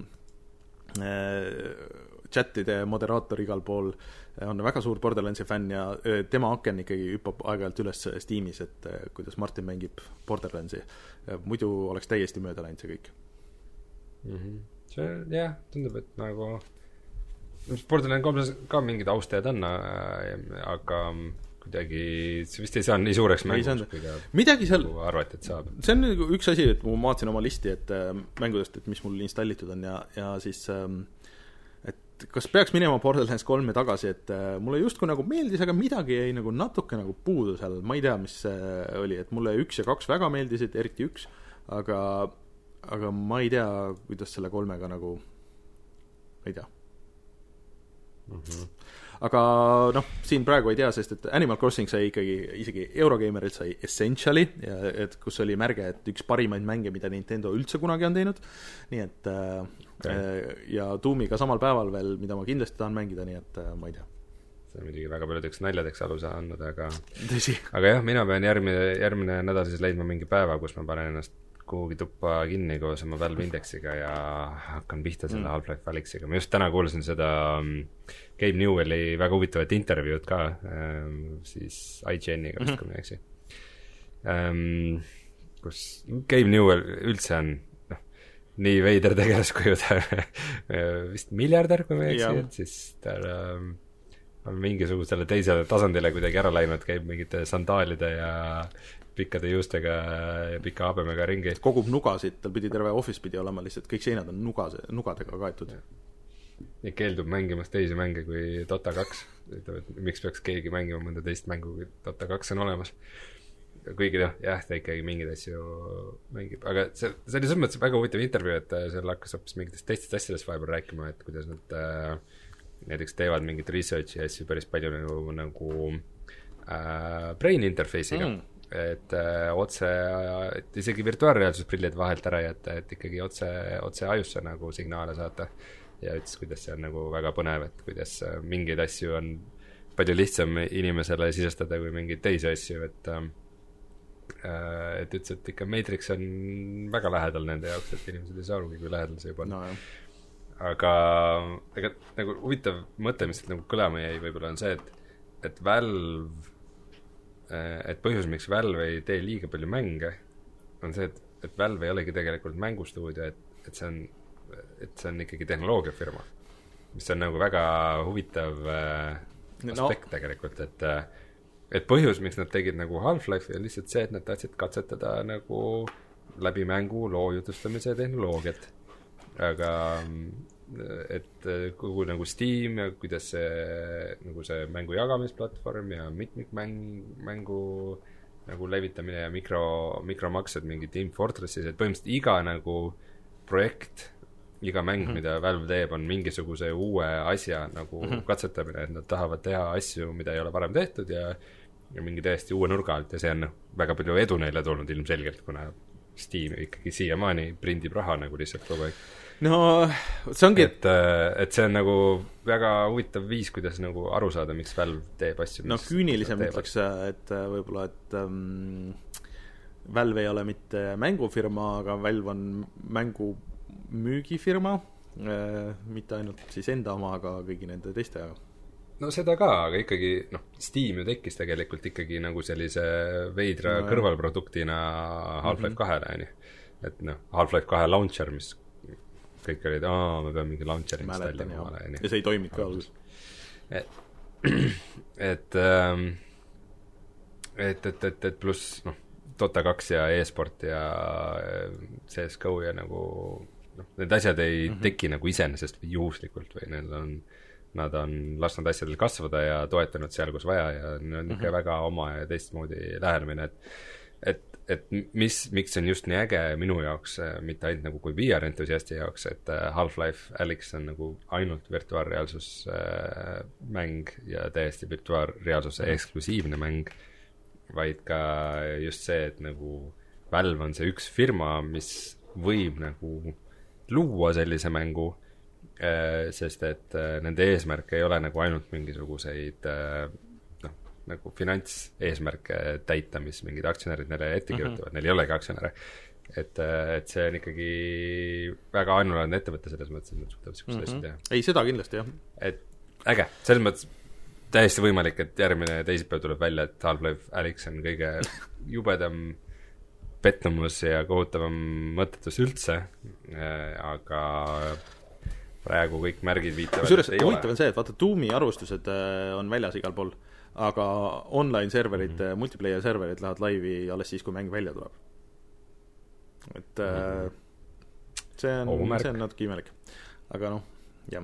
B: äh, chatide moderaator igal pool, on väga suur Borderlandsi fänn ja äh, tema aken ikkagi hüppab aeg-ajalt üles Steamis, et äh, kuidas Martin mängib Borderlandsi. Muidu oleks täiesti mööda läinud see kõik.
C: Mm-hmm. See, jah, tundub, et nagu Borderland kolmes ka mingid austajad on, aga kuidagi, see vist ei saa nii suureks mängus, kui ta
B: midagi seal
C: arvati, et saab.
B: See on üks asi, et ma vaatasin oma listi, et äh, mängudest, et mis mul installitud on ja, ja siis ähm, et kas peaks minema Borderlands kolme tagasi, et äh, mulle justkui nagu meeldis, aga midagi jäi nagu natuke nagu puudu seal, ma ei tea, mis äh, oli, et mulle üks ja kaks väga meeldisid, eriti üks, aga, aga ma ei tea, kuidas selle kolmega nagu ei tea. Mhm. Aga noh, siin praegu ei tea, sest et Animal Crossing sai ikkagi, isegi Eurogamerilt sai Essentially, ja, et kus oli märge, et üks parimaid mänge, mida Nintendo üldse kunagi on teinud, nii et okay. Ja Doomiga samal päeval veel, mida ma kindlasti tahan mängida, nii et ma ei tea.
C: See on muidugi väga paljudeks naljadeks aluse andnud, aga
B: Tõsi.
C: Aga jah, mina pean järgmine, järgmine nädal siis leidma mingi päeva, kus ma panen ennast kuhugi tuppa kinni koos oma Valve Indexiga ja hakkan pihta selle mm. Half-Life Alyxiga. Ma just täna kuulasin seda Gabe Newelli väga huvitavat intervjuud ka, ähm, siis I G N-iga vist, kui ma ei eksi. Ähm, kus Gabe Newell üldse on noh, nii veider tegelaskuju, ta vist miljardär, kui ma ei eksi, et siis ta ähm, on mingisugusele teisele tasandile kuidagi ära läinud, käib mingite sandaalide ja pikkade juustega ja pika habemega ringi.
B: Kogub nugasid, tal pidi terve office pidi olema, lihtsalt kõik seinad on nugas, nugadega kaetud.
C: Ja keeldub mängimast teisi mänge kui Dota kaks. Miks peaks keegi mängima mõnda teist mängu, kui Dota kaks on olemas. Kuigi jah, jah, ta ikkagi mingid asju mängib. Aga see, see oli selles mõttes väga huvitav intervju, et seal hakkas hoopis mingitest teistest asjadest vahepeal rääkima, et kuidas nad äh, näiteks teevad mingit researchi ja asju päris palju nagu, nagu äh, brain interface'iga. Mm. Et äh, otse, et isegi virtuaalreaalsusprillid vahelt ära jätta, et ikkagi otse, otse ajusse nagu signaale saata ja ütles, kuidas see on nagu väga põnev, et kuidas äh, mingeid asju on palju lihtsam inimesele sisestada kui mingeid teisi asju, et äh, et ütles, et ikka Matrix on väga lähedal nende jaoks, et inimesed ei saa arugi, kui lähedal see juba on. No, aga, aga nagu huvitav mõte, mis nagu kõlama jäi võib-olla on see, et, et Valve et põhjus, miks Valve ei tee liiga palju mänge, on see, et, et Valve ei olegi tegelikult mängustuudio, et, et see on, et see on ikkagi tehnoloogiafirma, mis on nagu väga huvitav äh, aspekt no. tegelikult, et, et põhjus, miks nad tegid nagu Half-Life, on lihtsalt see, et nad tahtsid katsetada nagu läbi mängu loo jutustamise tehnoloogiat. Aga et kogu nagu Steam ja kuidas see, nagu see mängu jagamisplatvorm ja mitmikmäng, mängu nagu levitamine ja mikro, mikromaksed mingi Team Fortressis, et põhimõtteliselt iga nagu projekt, iga mäng, mm-hmm. mida Valve teeb, on mingisuguse uue asja nagu mm-hmm. katsetamine, et nad tahavad teha asju, mida ei ole varem tehtud ja, ja mingi täiesti uue nurga alt ja see on väga palju edu neile tulnud ilmselgelt, kuna Steam ikkagi siiamaani prindib raha nagu lihtsalt kogu aeg.
B: no see ongi
C: et, et see on nagu väga huvitav viis, kuidas nagu aru saada, miks Valve teeb asju.
B: No küünilisem ütleks, et võib-olla, et um, Valve ei ole mitte mängufirma, aga Valve on mängumüügifirma, mitte ainult siis enda oma, aga kõigi nende teiste jaga.
C: No seda ka, aga ikkagi, noh, Steam ju tekkis tegelikult ikkagi nagu sellise veidra no, kõrvalproduktina Half-Life kahele, mm -hmm. et noh, Half-Life kahe launcher, mis kõik olid, aa, me peame mingi launcheri installima.
B: Ja see ei toiminud ka algus.
C: Et, et, ähm, et, et, et, et pluss, noh, Dota kaks ja e-sport ja C S G O ja nagu, noh, need asjad ei mm -hmm. teki nagu iseenesest või juhuslikult või need on nad on lasknud asjadel kasvada ja toetanud seal, kus vaja ja neil on ikka mm -hmm. väga oma ja teistmoodi lähenemine, et et, et mis, miks on just nii äge minu jaoks, mitte ainult nagu kui V R entusiasti jaoks, et Half-Life Alyx on nagu ainult virtuaalreaalsus äh, mäng ja täiesti virtuaalreaalsuse mm -hmm. eksklusiivne mäng, vaid ka just see, et nagu Valve on see üks firma, mis võib nagu luua sellise mängu, sest et nende eesmärk ei ole nagu ainult mingisuguseid noh, nagu finantseesmärke täita, mis mingid aktsionärid neile ette kirjutavad, mm -hmm. neil ei olegi aktsionäre. Et, et see on ikkagi väga ainulaadne ettevõte selles mõttes, et nad suhtavad sellist mm -hmm. asja teha.
B: Ei, seda kindlasti, jah.
C: Et äge, selles mõttes täiesti võimalik, et järgmine teisipäev tuleb välja, et Half-Life Alyx on kõige jubedam pettumus ja kohutavam mõttetus üldse, aga praegu kõik märgid viitavad,
B: kusjuures huvitav on see, et vaata, Doomi arvustused on väljas igal pool, aga online serverid mm, -hmm. multiplayer serverid lähevad laivi alles siis, kui mäng välja tuleb. Et mm -hmm. see on, oh, see on natuke imelik. Aga noh, jah.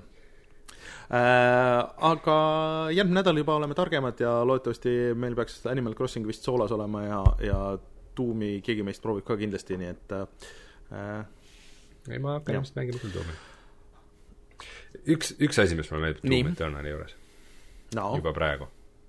B: Äh, aga järgmine nädal juba oleme targemad ja loodetavasti meil peaks Animal Crossing vist soolas olema ja, ja Doomi keegi meist proovib ka kindlasti, nii et äh,
C: ei, ma hakkan just mängima küll Doomi. Üks, üks asi, mis mulle meeldib Doom Eternali juures
B: no.
C: juba praegu.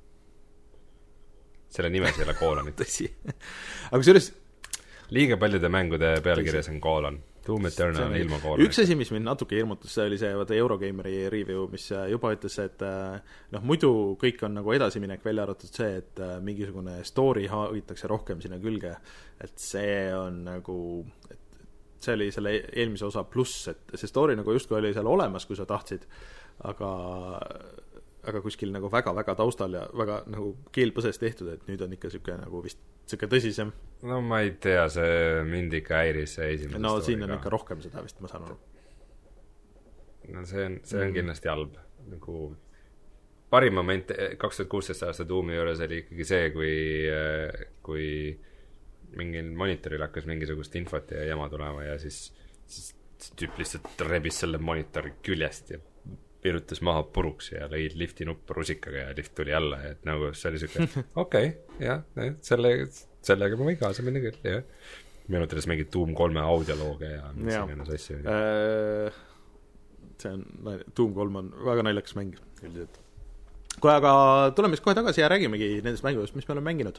C: Selle nimes ei ole koolonit.
B: Tõsi. Aga selles
C: liiga paljude mängude pealkirjas on koolon. Doom Eternal on ilma koolonit.
B: Üks asi, mis mind natuke hirmutas, see oli see vaata Eurogameri review, mis juba ütles, et noh, muidu kõik on nagu edasiminek, välja arvatud see, et mingisugune story haagitakse rohkem sinna külge, et see on nagu et see oli selle eelmise osa pluss, et see story nagu justkui oli seal olemas, kui sa tahtsid, aga aga kuskil nagu väga-väga taustal ja väga nagu keelpõses tehtud, et nüüd on ikka siuke nagu vist siuke tõsisem.
C: No ma ei tea, see mind ikka häiris see esimene
B: no story siin on ka. Ikka rohkem seda vist, ma saan aru.
C: No see on, see on mm. kindlasti halb. Nagu parim moment kaks tuhat kuusteist aasta Doomi juures oli ikkagi see, kui kui mingil monitoril hakkas mingisugust infot ja jama tulema ja siis, siis tüüp lihtsalt rebis selle monitori küljest ja pirutas maha puruks ja lõid lifti nuppu rusikaga ja lift tuli alla, et nagu see oli siuke okei, okay, jah, selle, sellega ma võin kaasa minna küll, jah. Meenutades mingid Doom kolme audiolooge ja mis selline asja
B: äh, see on, Doom kolm on väga naljakas mäng üldiselt. Kohe, aga tuleme siis kohe tagasi ja räägimegi nendest mängudest, mis me oleme mänginud.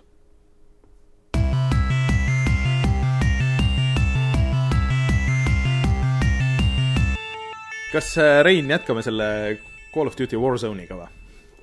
B: Kas, Rein, jätkame selle Call of Duty Warzone'iga või?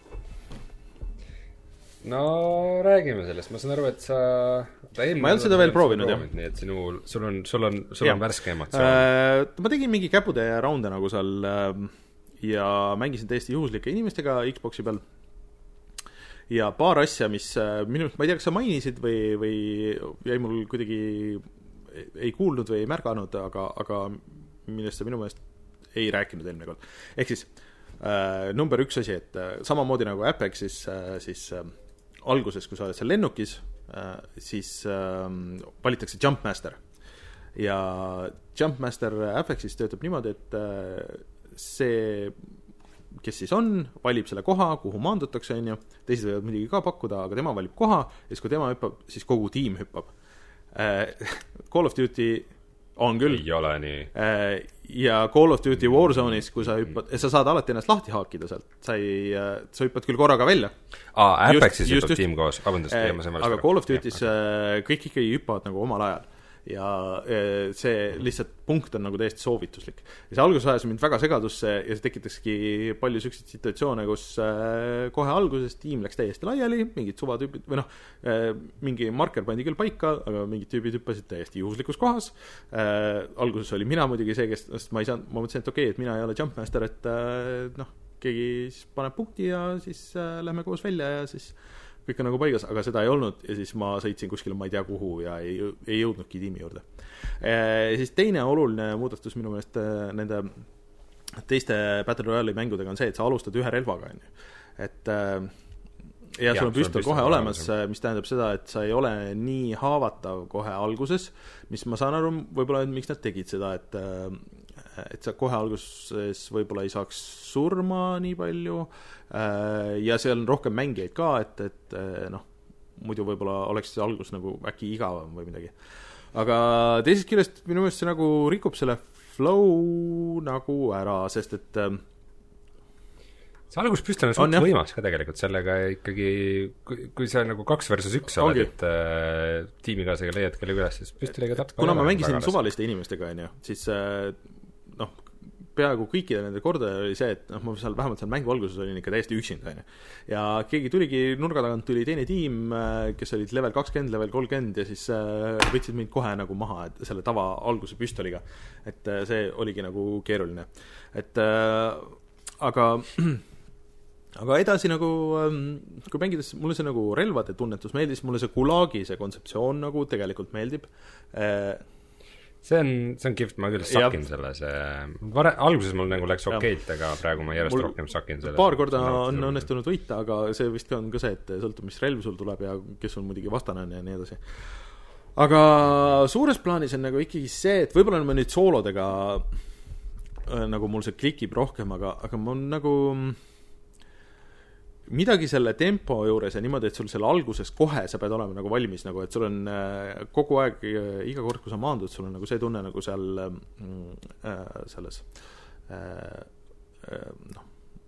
C: No räägime sellest, ma saan aru, et sa
B: ma ei olnud seda veel proovinud, jah.
C: Nii et sinu, sul on, sul on, sul ja. on värske emotsioon.
B: Äh, ma tegin mingi käpude ja raunde nagu seal äh, ja mängisin täiesti juhuslike inimestega Xboxi peal ja paar asja, mis äh, minu, ma ei tea, kas sa mainisid või, või jäi mul kuidagi ei kuulnud või ei märganud, aga, aga millest sa minu meelest ei rääkinud eelmine kord. Ehk siis äh, number üks asi, et äh, samamoodi nagu Apexis äh, siis äh, alguses, kui sa oled seal lennukis, äh, siis äh, valitakse Jumpmaster. Ja Jumpmaster Apexis töötab niimoodi, et äh, see, kes siis on, valib selle koha, kuhu maandutakse, on ju. Teised võivad muidugi ka pakkuda, aga tema valib koha ja siis kui tema hüppab, siis kogu tiim hüppab. Äh, Call of Duty on küll.
C: Ei ole nii.
B: Äh, ja Call of Duty Warzone'is, kui sa hüppad, sa saad alati ennast lahti haakida sealt, sa ei, sa hüppad küll korraga välja.
C: Aa, Apexis hüppab tiim koos, vabandust,
B: äh, aga Call of Duty's äh, kõik ikkagi hüppavad nagu omal ajal. ja see lihtsalt punkt on nagu täiesti soovituslik. Ja see alguses ajas mind väga segadusse ja see tekitakski palju selliseid situatsioone, kus kohe alguses tiim läks täiesti laiali, mingid suvatüübid, või noh, mingi marker pandi küll paika, aga mingid tüübid hüppasid täiesti juhuslikus kohas. Alguses oli mina muidugi see, kes, sest ma ei saanud, ma mõtlesin, et okei, et mina ei ole Jumpmaster, et noh, keegi siis paneb punkti ja siis lähme koos välja ja siis kõik on nagu paigas, aga seda ei olnud ja siis ma sõitsin kuskil ma ei tea kuhu ja ei, ei jõudnudki tiimi juurde. E, siis teine oluline muudatus minu meelest nende teiste Battle Royale'i mängudega on see, et sa alustad ühe relvaga, et ja sul on püstol kohe olemas, mis tähendab seda, et sa ei ole nii haavatav kohe alguses, mis ma saan aru, võib-olla miks nad tegid seda, et et sa kohe alguses võib-olla ei saaks surma nii palju ja seal on rohkem mängijaid ka, et, et noh, muidu võib-olla oleks see algus nagu äkki igavam või midagi. Aga teisest küljest minu meelest see nagu rikub selle flow nagu ära, sest et
C: see alguspüstol on suht võimas ka tegelikult sellega ikkagi, kui, kui see on nagu kaks versus üks oled, et äh, tiimikaasega leiad kelle üles, siis püstoliga tappa.
B: Kuna ma mängisin suvaliste inimestega, on ju, siis äh, noh, peaaegu kõikide nende korda oli see, et noh, ma seal vähemalt seal mängu alguses olin ikka täiesti üksinda, on ju. Ja keegi tuligi, nurga tagant tuli teine tiim, kes olid level kakskümmend, level kolmkümmend ja siis äh, võtsid mind kohe nagu maha et selle tava alguse püstoliga. Et äh, see oligi nagu keeruline. Et äh, aga aga edasi nagu, kui mängides, mulle see nagu relvade tunnetus meeldis, mulle see Gulagi, see kontseptsioon nagu tegelikult meeldib.
C: See on, see on kihvt, ma küll sakin selle, see vare, alguses mul nagu läks okeilt, aga praegu ma järjest mul rohkem sakin selle.
B: Paar korda on õnnestunud võita, aga see vist on ka see, et sõltub, mis relv sul tuleb ja kes sul muidugi vastane on ja nii edasi. Aga suures plaanis on nagu ikkagi see, et võib-olla ma nüüd soolodega nagu mul see klikib rohkem, aga, aga ma nagu midagi selle tempo juures ja niimoodi, et sul selle alguses kohe sa pead olema nagu valmis, nagu et sul on kogu aeg, iga kord, kui sa maandud, sul on nagu see tunne nagu seal äh, selles äh, noh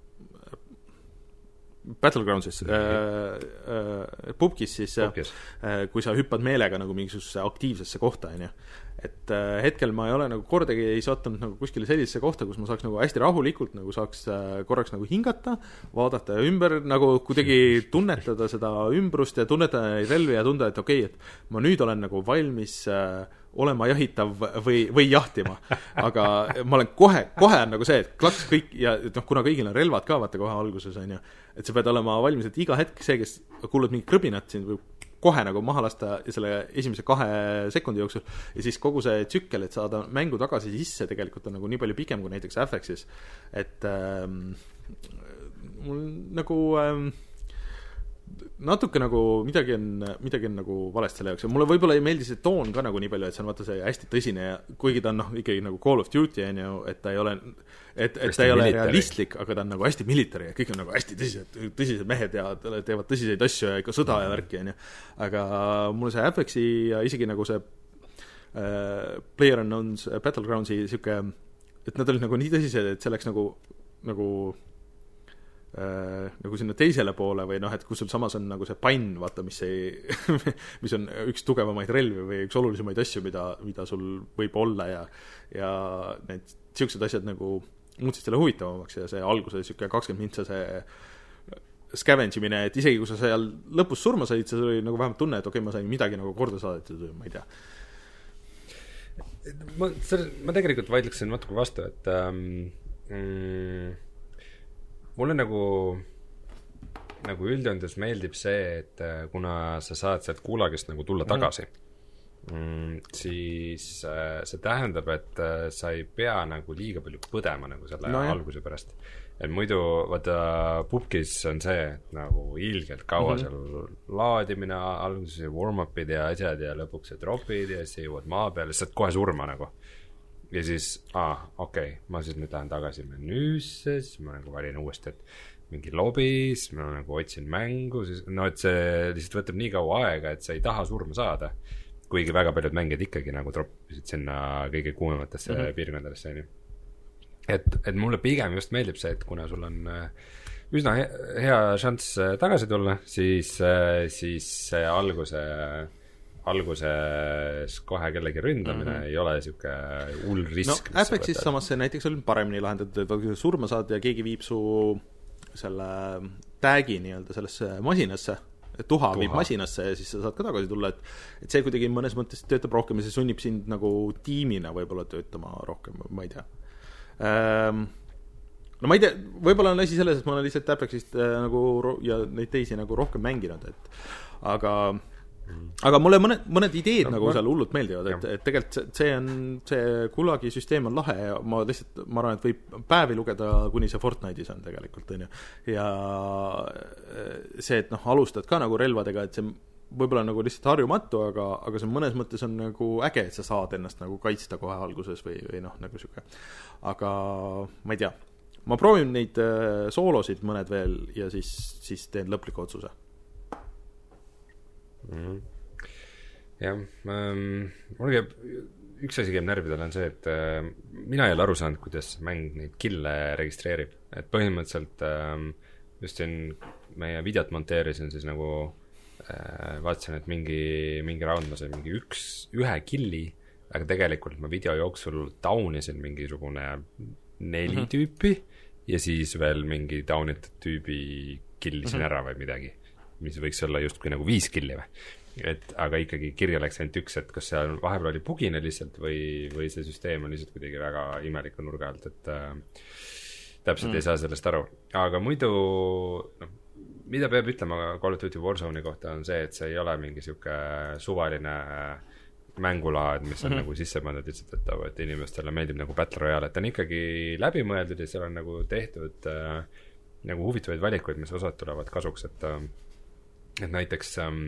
B: Battlegroundsis äh, äh, pubkis siis
C: Pubkis.
B: Äh, kui sa hüppad meelega nagu mingisugusesse aktiivsesse kohta, on ju. Et äh, hetkel ma ei ole nagu kordagi ei sattunud nagu kuskile sellisesse kohta, kus ma saaks nagu hästi rahulikult nagu saaks äh, korraks nagu hingata, vaadata ümber, nagu kuidagi tunnetada seda ümbrust ja tunnetada neid relvi ja tunda, et okei, et ma nüüd olen nagu valmis äh, olema jahitav või, või jahtima. Aga ma olen kohe, kohe on nagu see, et klaks kõik ja noh, kuna kõigil on relvad ka vaata kohe alguses, on ju, et sa peed olema valmis, et iga hetk see, kes kuulud mingi krõbinat siin võib kohe nagu maha lasta selle esimese kahe sekundi jooksul ja siis kogu see tsükkel, et saada mängu tagasi sisse tegelikult on nagu nii palju pikem kui näiteks F X-is, et ähm, mul nagu ähm, natuke nagu midagi on, midagi on nagu valest selle jaoks ja mulle võib-olla ei meeldi see toon ka nagu nii palju, et see on vaata see hästi tõsine ja kuigi ta on noh, ikkagi nagu Call of Duty on ju, et ta ei ole et, et ta ei ole realistlik, aga ta on nagu hästi military ja kõik on nagu hästi tõsised, tõsised mehed ja teevad tõsiseid asju ja ikka sõda ja värki on ju, aga mulle see F X-i ja isegi nagu see äh, PlayerUnknown's Battlegroundsi siuke, et nad olid nagu nii tõsised, et see läks nagu nagu Äh, nagu sinna teisele poole või noh, et kus sul samas on nagu see pann, vaata, mis ei mis on üks tugevamaid relvi või üks olulisemaid asju, mida, mida sul võib olla ja, ja need siuksed asjad nagu muutsid selle huvitavamaks ja see alguse siuke kakskümmend mintsa see scavengimine, et isegi kui sa seal lõpus surma said, see oli nagu vähemalt tunne, et okei, ma sain midagi nagu korda saadetud või ma ei tea.
C: Ma, ma tegelikult vaidleksin natuke vastu, et ähm, mm, mulle nagu nagu üldjondus meeldib see, et kuna sa saad sealt Gulagist nagu tulla tagasi, mm, siis äh, see tähendab, et äh, sa ei pea nagu liiga palju põdema nagu selle no, alguse pärast. Et muidu, vaata, pubkis on see, et nagu ilgelt kaua mm-hmm. seal laadimine, alguses warm-upid ja asjad ja lõpuks dropid ja siis jõuad maa peale, saad kohe surma nagu. Ja siis, aa, okei, okay, ma siis nüüd lähen tagasi menüüsse, siis ma nagu valin uuesti, et mingi lobis, ma nagu otsin mängu, siis no, et see lihtsalt võtab nii kaua aega, et sa ei taha surma saada, kuigi väga paljud mängijad ikkagi nagu troppisid sinna kõige kuumematesse mm-hmm. piirkondadesse, nii. Et, et mulle pigem just meeldib see, et kuna sul on üsna hea, hea šanss tagasi tulla, siis, siis see alguse alguses kohe kellegi ründamine mm -hmm. ei ole siuke hull risk.
B: No Apexis samas see näiteks on paremini lahendatud, et kui surma saad ja keegi viib su selle tag'i nii-öelda sellesse masinasse, tuha, tuha viib masinasse ja siis sa saad ka tagasi tulla, et et see kuidagi mõnes mõttes töötab rohkem ja see sunnib sind nagu tiimina võib-olla töötama rohkem, ma ei tea ähm, no ma ei tea, võib-olla on asi selles, et ma olen lihtsalt Apexist äh, nagu ja neid teisi nagu rohkem mänginud, et aga aga mulle mõned, mõned ideed no, nagu ma... seal hullult meeldivad, et, et tegelikult see on, see Gulagi süsteem on lahe ja ma lihtsalt, ma arvan, et võib päevi lugeda, kuni see Fortnite'is on tegelikult, on ju. Ja see, et noh, alustad ka nagu relvadega, et see võib-olla nagu lihtsalt harjumatu, aga, aga see mõnes mõttes on nagu äge, et sa saad ennast nagu kaitsta kohe alguses või, või noh, nagu siuke. Aga ma ei tea, ma proovin neid soolosid mõned veel ja siis, siis teen lõpliku otsuse.
C: Mm-hmm. jah, ähm, mul käib, üks asi käib närvidele on see, et äh, mina ei ole aru saanud, kuidas mäng neid kille registreerib, et põhimõtteliselt ähm, just siin meie videot monteerisin siis nagu äh, vaatasin, et mingi, mingi round ma sain mingi üks, ühe killi, aga tegelikult ma video jooksul downisin mingisugune neli mm-hmm. tüüpi ja siis veel mingi downitud tüübi killisin mm-hmm. ära või midagi, mis võiks olla justkui nagu viis killi või. Et, aga ikkagi kirja läks ainult üks, et kas seal vahepeal oli bugine lihtsalt või, või see süsteem on lihtsalt kuidagi väga imeliku nurga alt, et äh, täpselt mm. ei saa sellest aru. Aga muidu, noh, mida peab ütlema Call of Duty Warzone'i kohta on see, et see ei ole mingi siuke suvaline mängulaad, mis on mm-hmm. nagu sisse pandud lihtsalt, et, et inimestele meeldib nagu Battle Royale, et on ikkagi läbimõeldud ja seal on nagu tehtud äh, nagu huvitavaid valikuid, mis osad tulevad kasuks, et äh, et näiteks ähm,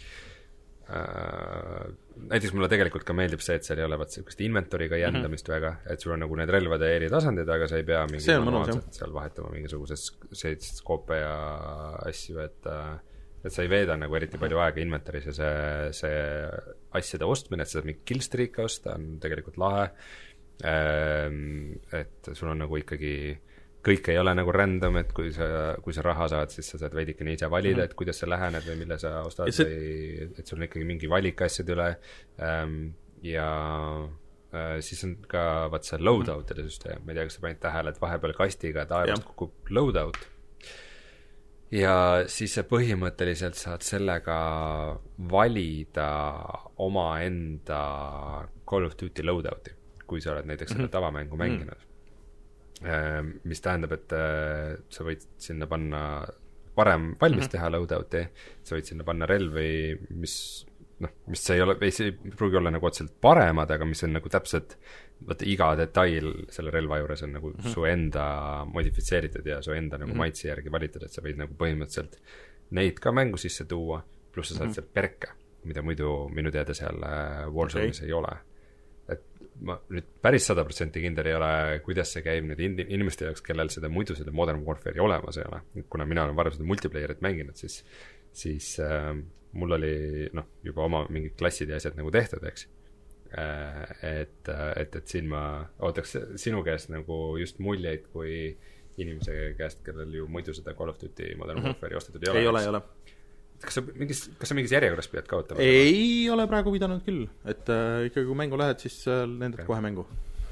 C: äh, näiteks mulle tegelikult ka meeldib see, et seal ei ole vaat sellist inventoriga jändamist mm-hmm. väga, et sul on nagu need relvade eri tasandid, aga sa ei pea mingi manuaalselt seal vahetama mingisuguses skoope ja asju, et et sa ei veeda nagu eriti palju aega inventoris ja see, see asjade ostmine, et sa saad mingi killstreak'e osta, on tegelikult lahe, ähm, et sul on nagu ikkagi kõik ei ole nagu random, et kui sa, kui sa raha saad, siis sa saad veidikene ise valida, mm-hmm. et kuidas sa lähened või mille sa ostad see... või et sul on ikkagi mingi valik asjad üle ähm, ja äh, siis on ka vaat see loadout'ide süsteem, ma ei tea, kas sa panid tähele, et vahepeal kastiga taevast kukub loadout ja siis sa põhimõtteliselt saad sellega valida omaenda Call of Duty loadout'i, kui sa oled näiteks mm-hmm. seda tavamängu mänginud mm-hmm. mis tähendab, et äh, sa võid sinna panna parem valmis mm-hmm. teha loadout'i, sa võid sinna panna relvi, mis noh, mis ei ole, ei, see ei pruugi olla nagu otseselt paremad, aga mis on nagu täpselt vaata iga detail selle relva juures on nagu mm-hmm. su enda modifitseeritud ja su enda nagu mm-hmm. maitse järgi valitud, et sa võid nagu põhimõtteliselt neid ka mängu sisse tuua, pluss sa saad mm-hmm. seal perke, mida muidu minu teada seal Warzone'is okay. ei ole. Ma nüüd päris sada protsenti kindel ei ole, kuidas see käib nüüd in- inimeste jaoks, kellel seda muidu seda Modern Warfare'i olemas ei ole. Kuna mina olen varem seda multiplayerit mänginud, siis, siis äh, mul oli noh, juba oma mingid klassid ja asjad nagu tehtud, eks. Äh, et, et, et siin ma ootaks sinu käest nagu just muljeid kui inimese käest, kellel ju muidu seda Call of Duty Modern mm-hmm. Warfare'i ostetud ei ole.
B: Ei ole, ei ole.
C: Kas sa mingis, kas sa mingis järjekorras pidad ka ootama?
B: Ei ole praegu pidanud küll, et äh, ikkagi kui mängu lähed, siis äh, lendad okay. kohe mängu.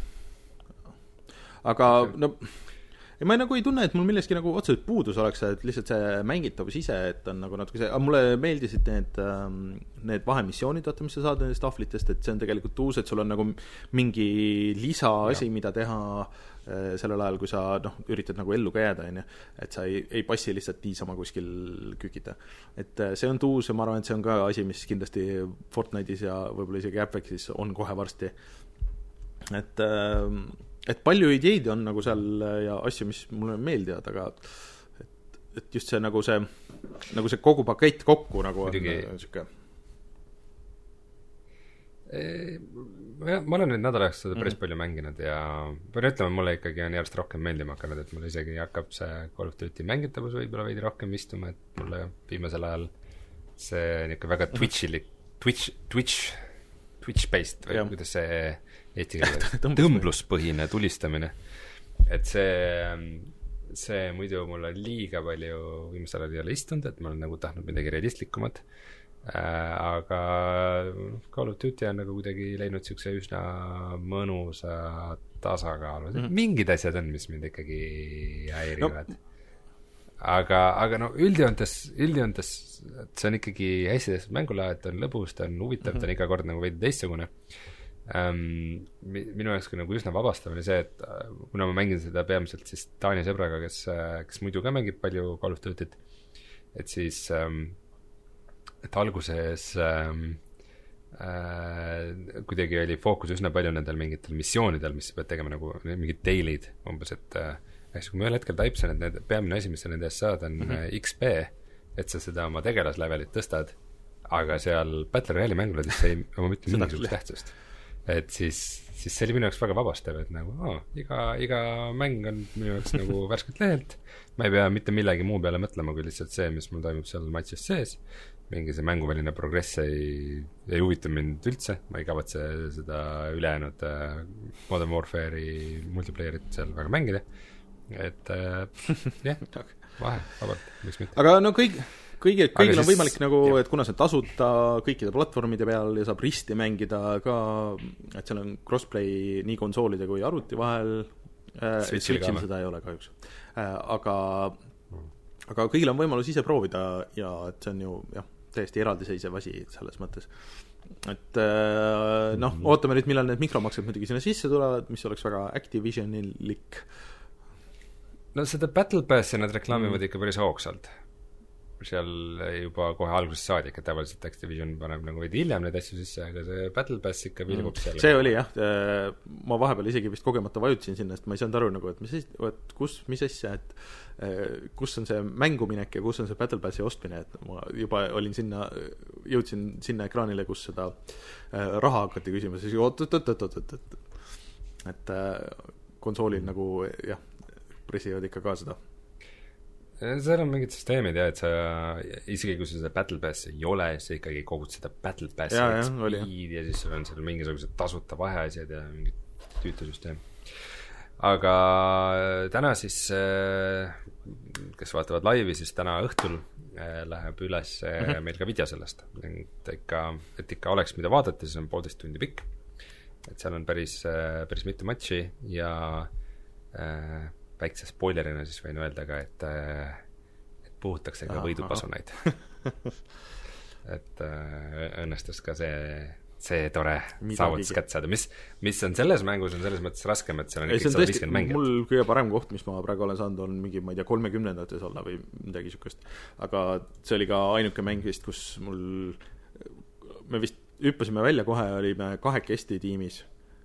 B: Aga okay. no ja ma nagu ei tunne, et mul milleski nagu otseselt puudus oleks, et lihtsalt see mängitavus ise, et on nagu natuke see, aga mulle meeldisid need, ähm, need vahemissioonid, vaata, mis sa saad nendest tahvlitest, et see on tegelikult uus, et sul on nagu mingi lisaasi, mida teha äh, sellel ajal, kui sa noh, üritad nagu ellu ka jääda, on ju, et sa ei, ei passi lihtsalt niisama kuskil kükita. Et äh, see on uus ja ma arvan, et see on ka asi, mis kindlasti Fortnite'is ja võib-olla isegi Apexis on kohe varsti. Et äh, et palju ideid on nagu seal ja asju, mis mulle meeldivad, aga et, et just see nagu see nagu see kogu pakett kokku nagu Muidugi... on siuke.
C: Ma olen nüüd nädalaks seda päris mm. palju mänginud ja pean ütlema, mulle ikkagi on järjest rohkem meeldima hakanud, et mulle isegi hakkab see Call of Duty mängitavus võib-olla veidi rohkem istuma, et mulle viimasel ajal see niisugune väga Twitchilik Twitch, Twitch Twitch-based või ja. Kuidas see eesti keeles tõmbluspõhine tulistamine, et see see muidu mul on liiga palju viimasel ajal ei ole istunud, et ma olen nagu tahtnud midagi realistlikumat aga Call of Duty on nagu kuidagi leidnud niisuguse üsna mõnusa tasakaalu mm., mingid asjad on, mis mind ikkagi häirivad no. aga, aga no üldjoontes, üldjoontes see on ikkagi hästi tehtud mängulaad, ta on lõbus, ta on huvitav mm, -hmm. ta on iga kord nagu veidi teistsugune um, minu jaoks nagu üsna vabastav oli see, et kuna ma mängin seda peamiselt siis Taani sõbraga, kes, kes muidu ka mängib palju Call of Duty't, et siis um, et alguses ähm, äh, kuidagi oli fookus üsna palju nendel mingitel missioonidel, mis sa pead tegema nagu mingid dailid umbes, et äh, kui ma ühel hetkel taipsin, et need, peamine asi, mis sa nende eest saad, on mm -hmm. X P, et sa seda oma tegelaslevelit tõstad, aga seal Battle Royale'i mängulades ei oma mitte mingisugust tähtsust. Et siis, siis see oli minu jaoks väga vabastav, et nagu oh, iga, iga mäng on minu jaoks nagu värskelt lehelt, ma ei pea mitte millegi muu peale mõtlema, kui lihtsalt see, mis mul toimub seal matšis sees, mingi see mänguväline progress ei, ei huvita mind üldse, ma ei kavatse seda ülejäänud äh, Modern Warfare'i multiplayerit seal väga mängida, et äh, jah, vahe, vabalt, miks mitte.
B: aga no kõik, kõigil, kõigil on siis, võimalik nagu, et kuna see on tasuta kõikide platvormide peal ja saab risti mängida ka, et seal on crossplay nii konsoolide kui arvuti vahel, äh, Switchil seda ei ole kahjuks äh,, aga aga kõigil on võimalus ise proovida ja et see on ju jah, täiesti eraldiseisev asi selles mõttes. Et äh, noh, ootame nüüd, millal need mikromaksed muidugi sinna sisse tulevad, mis oleks väga Activisionilik.
C: No seda Battle Passi nad reklaamivad mm. ikka päris hoogsalt. Seal juba kohe algusest saadik, et tavaliselt Activision paneb nagu veidi hiljem neid asju sisse, aga see Battle Pass ikka vilgub mm. seal.
B: See oli jah, ma vahepeal isegi vist kogemata vajutasin sinna, sest ma ei saanud aru nagu, et mis, et kus, mis asja, et kus on see mänguminek ja kus on see Battle Passi ostmine, et ma juba olin sinna, jõudsin sinna ekraanile, kus seda raha hakati küsima, siis oot, oot, oot, oot, oot, oot, et konsoolil mm. nagu jah, pressivad ikka ka seda.
C: Seal on mingid süsteemid ja, et sa isegi kui seda Battle Passi ei ole, sa ikkagi kogud seda Battle Passi ja, ja, ja. ja siis sul on seal mingisugused tasuta vaheasjad ja mingid tüütusüsteem. Aga täna siis, kes vaatavad laivi, siis täna õhtul läheb üles mm-hmm. meil ka video sellest. Et ikka, et ikka oleks, mida vaadata, siis on poolteist tundi pikk. Et seal on päris, päris mitu matši ja äh, väikse spoilerina siis võin öelda ka, et, et puhutakse ka võidupasunaid. et õnnestus ka see, see tore saavutus kätt saada. Mis, mis on selles mängus on selles mõttes raskem, et seal on ikka sada viiskümmend mängijat.
B: Mul kõige parem koht, mis ma praegu olen saanud, on mingi, ma ei tea, kolmekümnendates olla või midagi sükest. Aga see oli ka ainuke mäng vist, kus mul me vist hüppasime välja kohe, olime kahekesti tiimis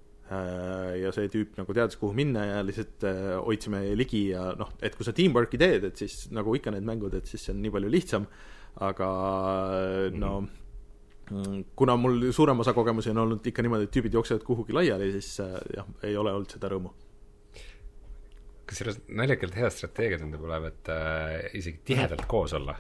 B: ja see tüüp nagu teadis, kuhu minna ja lihtsalt hoidsime ligi ja noh, et kui sa teamworki teed, et siis nagu ikka need mängud, et siis see on nii palju lihtsam, aga no kuna mul suurem osa kogemusi on olnud ikka niimoodi, et tüübid jooksevad kuhugi laiali, siis jah, ei ole olnud seda rõõmu.
C: Kas selles naljakalt hea strateegia tundub olevat äh, isegi tihedalt koos olla?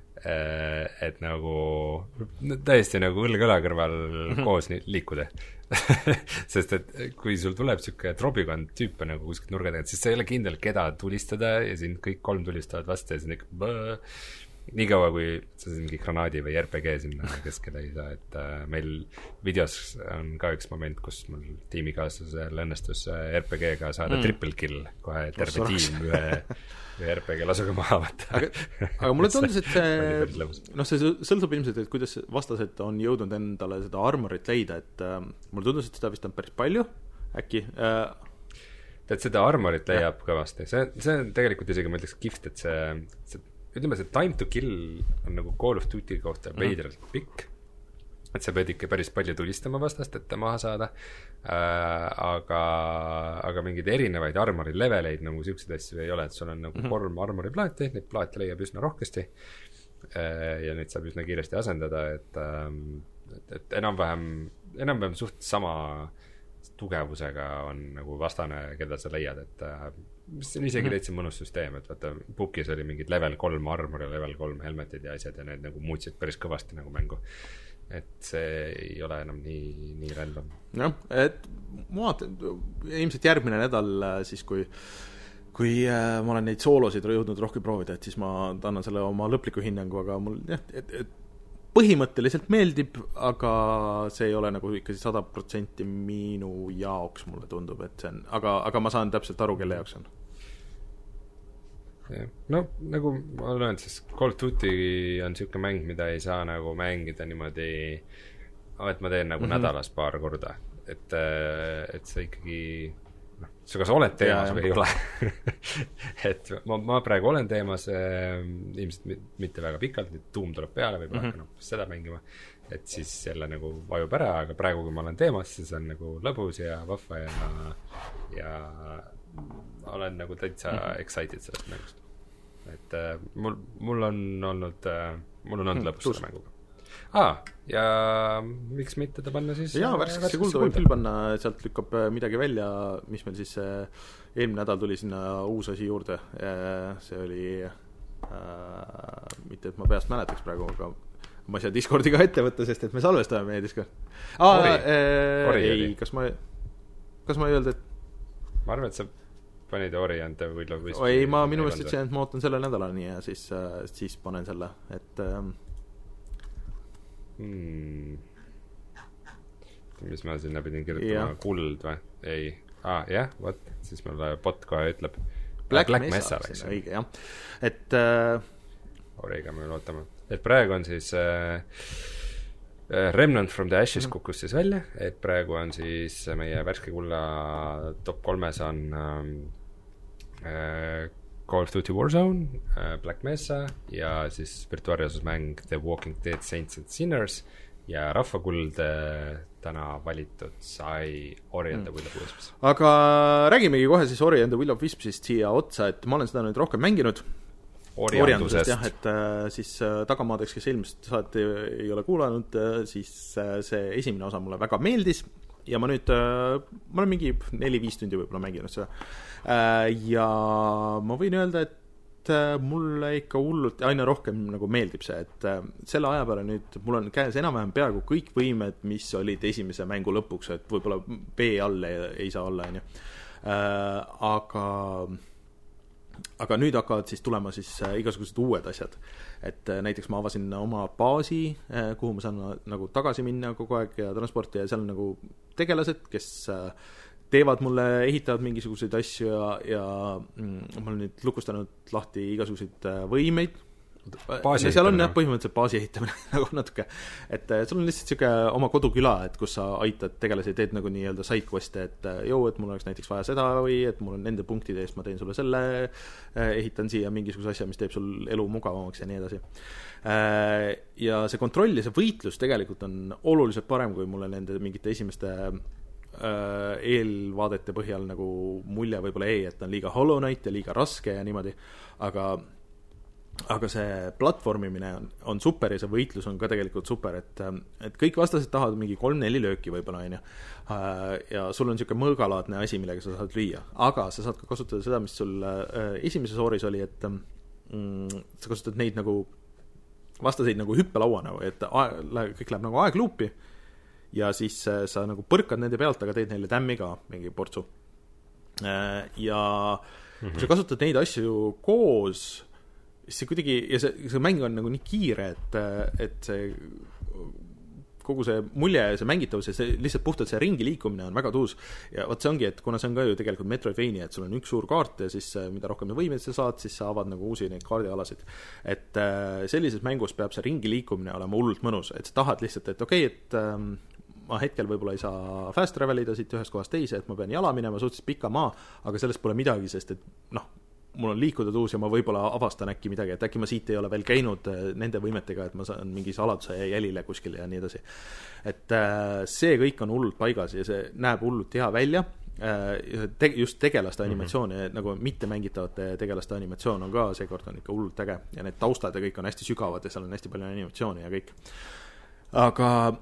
C: Et nagu täiesti nagu õlg-õla kõrval mm-hmm. koos liikuda sest et kui sul tuleb siuke trobikond tüüpe nagu kuskilt nurga tegema, siis sa ei ole kindel, keda tulistada ja siin kõik kolm tulistavad vastu ja siin ikka bõõ. Nii kaua, kui sa mingi granaadi või R P G sinna keskele ei saa, et äh, meil videos on ka üks moment, kus mul tiimikaaslasel õnnestus R P G-ga saada mm. triple kill, kohe terve tiim ühe, ühe R P G lasuga maha võtta.
B: aga, aga mulle tundus, et see, noh, see sõltub ilmselt, et kuidas vastased on jõudnud endale seda armorit leida, et äh, mulle tundus, et seda vist on päris palju, äkki äh,
C: et seda armorit leiab kõvasti, see, see on tegelikult isegi, ma ütleks, kihvt, et see, see ütleme, see time to kill on nagu Call of Duty kohta veidralt mm. pikk, et sa pead ikka päris palju tulistama vastast, et ta maha saada, äh, aga, aga mingeid erinevaid armori leveleid nagu siukseid asju ei ole, et sul on nagu mm-hmm. kolm armori plaati, neid plaate leiab üsna rohkesti äh, ja neid saab üsna kiiresti asendada, et, äh, et, et enam-vähem, enam-vähem suht sama tugevusega on nagu vastane, keda sa leiad, et äh, see on isegi mm-hmm. täitsa mõnus süsteem, et vaata, Pukis oli mingid level kolm armor ja level kolm helmetid ja asjad ja need nagu muutsid päris kõvasti nagu mängu. Et see ei ole enam nii, nii random.
B: Jah, et ma vaatan, ilmselt järgmine nädal siis, kui kui äh, ma olen neid soolosid jõudnud rohkem proovida, et siis ma annan selle oma lõpliku hinnangu, aga mul jah, et, et põhimõtteliselt meeldib, aga see ei ole nagu ikkagi sada protsenti minu jaoks, mulle tundub, et see on, aga, aga ma saan täpselt aru, kelle jaoks on.
C: No nagu ma olen öelnud, siis Call of Duty on niisugune mäng, mida ei saa nagu mängida niimoodi, et ma teen nagu mm -hmm. nädalas paar korda, et, et see ikkagi noh, sa kas oled teemas ja, või ei ole et ma, ma praegu olen teemas äh, ilmselt mitte väga pikalt, nüüd Doom tuleb peale, võib-olla mm -hmm. hakkan seda mängima, et siis jälle nagu vajub ära, aga praegu, kui ma olen teemas, siis on nagu lõbus ja vahva ja ja olen nagu täitsa mm -hmm. excited sellest mängust. Et äh, mul, mul on olnud äh, mul on olnud mm, lõbus selle mänguga. Aa, ja miks mitte ta panna siis
B: jaa, värskesse kulda võib küll panna, sealt lükkab midagi välja, mis meil siis äh, eelmine nädal tuli sinna uus asi juurde, see oli äh, mitte, et ma peast mäletaks praegu, aga ma ei saa Discordi ka ette võtta, sest et me salvestame meie Discord. Aa, Ori. Äh, Ori ei, kas ma kas ma ei öelnud, et
C: ma arvan, et sa panid Ori ante või lõbus
B: ei, ma minu meelest ütlesin, et ma ootan selle nädalani ja siis, äh, siis panen selle, et äh,
C: Hmm. mis ma sinna pidin kirjutama, ja. Kuld või? Ei, aa, jah, võt, siis mul bot kohe ütleb
B: Black, Black Mesa, Mesa õige, jah. Et äh...
C: Origa me lootame. Et praegu on siis äh, Remnant from the Ashes mm-hmm. kukkus siis välja, et praegu on siis meie värske kulla top kolmes on äh, Call of Duty Warzone, uh, Black Mesa ja siis virtuaalreaalsusmäng The Walking Dead Saints and Sinners ja rahvakuld täna valitud sai Ori and the Will of Wisps.
B: Aga räägimegi kohe siis Ori and the Will of Wispsist siia otsa, et ma olen seda nüüd rohkem mänginud. Oriandusest, jah, et äh, siis äh, tagamaadeks, kes ilmselt saate ei ole kuulanud, äh, siis äh, see esimene osa mulle väga meeldis ja ma nüüd, ma olen mingi neli-viis tundi võib-olla mänginud seda ja ma võin öelda, et mulle ikka hullult aina rohkem nagu meeldib see, et selle aja peale nüüd mul on käes enam-vähem peaaegu kõik võimed, mis olid esimese mängu lõpuks, et võib-olla B all ei, ei saa olla, on ju. Aga aga nüüd hakkavad siis tulema siis igasugused uued asjad, et näiteks ma avasin oma baasi, kuhu ma saan nagu tagasi minna kogu aeg ja transporti ja seal on nagu tegelased, kes teevad mulle, ehitavad mingisuguseid asju ja, ja ma olen nüüd lukustanud lahti igasuguseid võimeid.
C: Baasi
B: seal on jah, põhimõtteliselt baasi ehitamine nagu natuke, et seal on lihtsalt siuke oma koduküla, et kus sa aitad tegelasi, teed nagu nii-öelda sidequest'e, et joo, et mul oleks näiteks vaja seda või et mul on nende punktide eest, ma teen sulle selle, ehitan siia mingisuguse asja, mis teeb sul elu mugavamaks ja nii edasi. Ja see kontroll ja see võitlus tegelikult on oluliselt parem, kui mulle nende mingite esimeste eelvaadete põhjal nagu mulje võib-olla ei, et on liiga Hollow Knight ja liiga raske ja niimoodi, aga aga see platvormimine on, on super ja see võitlus on ka tegelikult super, et, et kõik vastased tahavad mingi kolm-neli lööki võib-olla, on ju. Ja sul on niisugune mõõgalaadne asi, millega sa saad lüüa, aga sa saad ka kasutada seda, mis sul esimeses ooris oli, et mm, sa kasutad neid nagu vastaseid nagu hüppelauana, et aeg, kõik läheb nagu aegluupi ja siis sa nagu põrkad nende pealt, aga teed neile tämmi ka mingi portsu. Ja kui sa kasutad neid asju koos, see kuidagi, ja see, see mäng on nagu nii kiire, et, et see kogu see mulje ja see mängitavus ja see lihtsalt puhtalt see ringi liikumine on väga tuus ja võt see ongi, et kuna see on ka ju tegelikult Metroidvania, et sul on üks suur kaart ja siis mida rohkem võimeid sa saad, siis sa avad nagu uusi neid kaardialasid, et sellises mängus peab see ringi liikumine olema hullult mõnus, et sa tahad lihtsalt, et okei, okay, et ma hetkel võib-olla ei saa fast travelida siit ühest kohast teise, et ma pean jala minema suhteliselt pika maa, aga sellest pole midagi, sest et noh, mul on liikuda tuus ja ma võib-olla avastan äkki midagi, et äkki ma siit ei ole veel käinud nende võimetega, et ma saan mingi saladuse jälile kuskil ja nii edasi. Et see kõik on hullult paigas ja see näeb hullult hea välja. Just tegelaste animatsioon ja nagu mitte mängitavate tegelaste animatsioon on ka seekord on ikka hullult äge ja need taustad ja kõik on hästi sügavad ja seal on hästi palju animatsiooni ja kõik. Aga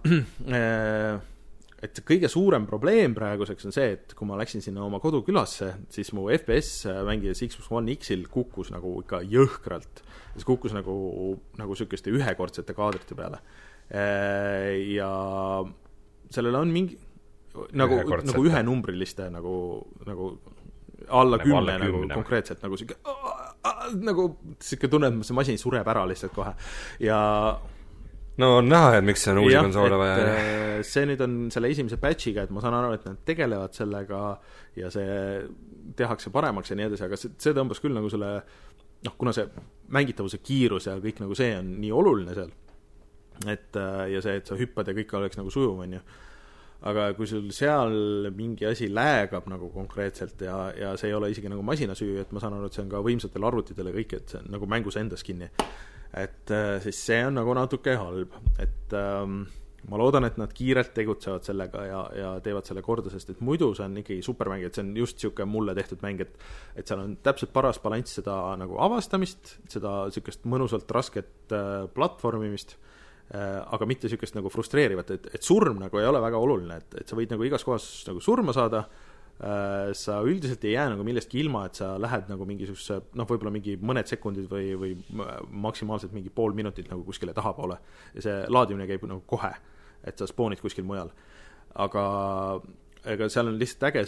B: et kõige suurem probleem praeguseks on see, et kui ma läksin sinna oma kodukülasse, siis mu F P S mängijas Xbox One X-il kukkus nagu ikka jõhkralt. See kukkus nagu, nagu sükeste ühekordsete kaadrite peale. Ja sellele on mingi nagu, nagu ühenumbriliste nagu, nagu alla nagu kümne, alla nagu kümne. Konkreetselt nagu siuke, nagu siuke tunne, et see masin sureb ära lihtsalt kohe. Ja
C: no on näha, et miks see on uusi
B: jah,
C: konsoole
B: et,
C: vaja.
B: äh, see nüüd on selle esimese patchiga, et ma saan aru, et nad tegelevad sellega ja see tehakse paremaks ja nii edasi, aga see, see tõmbas küll nagu selle noh, kuna see mängitavuse kiirus ja kõik nagu see on nii oluline seal, et ja see, et sa hüppad ja kõik oleks nagu sujuv, on ju. Aga kui sul seal mingi asi läägab nagu konkreetselt ja, ja see ei ole isegi nagu masina süü, et ma saan aru, et see on ka võimsatel arvutitel ja kõik, et see on nagu mängus endas kinni. Et siis see on nagu natuke halb. Et ähm, ma loodan, et nad kiirelt tegutsevad sellega ja, ja teevad selle korda, sest et muidu see on ikkagi supermäng, et see on just siuke mulle tehtud mäng, et, et seal on täpselt paras balanss seda nagu avastamist, seda siukest mõnusalt rasket äh, platvormimist, äh, aga mitte siukest nagu frustreerivat, et, et surm nagu ei ole väga oluline, et, et sa võid nagu igas kohas nagu surma saada, äh, sa üldiselt ei jää nagu millestki ilma, et sa lähed nagu mingisuguse, noh, võib-olla mingi mõned sekundid või, või maksimaalselt mingi pool minutit nagu kuskile tahapoole ja see laadimine käib nagu kohe, et sa spoonid kuskil mujal. Aga ega seal on lihtsalt äge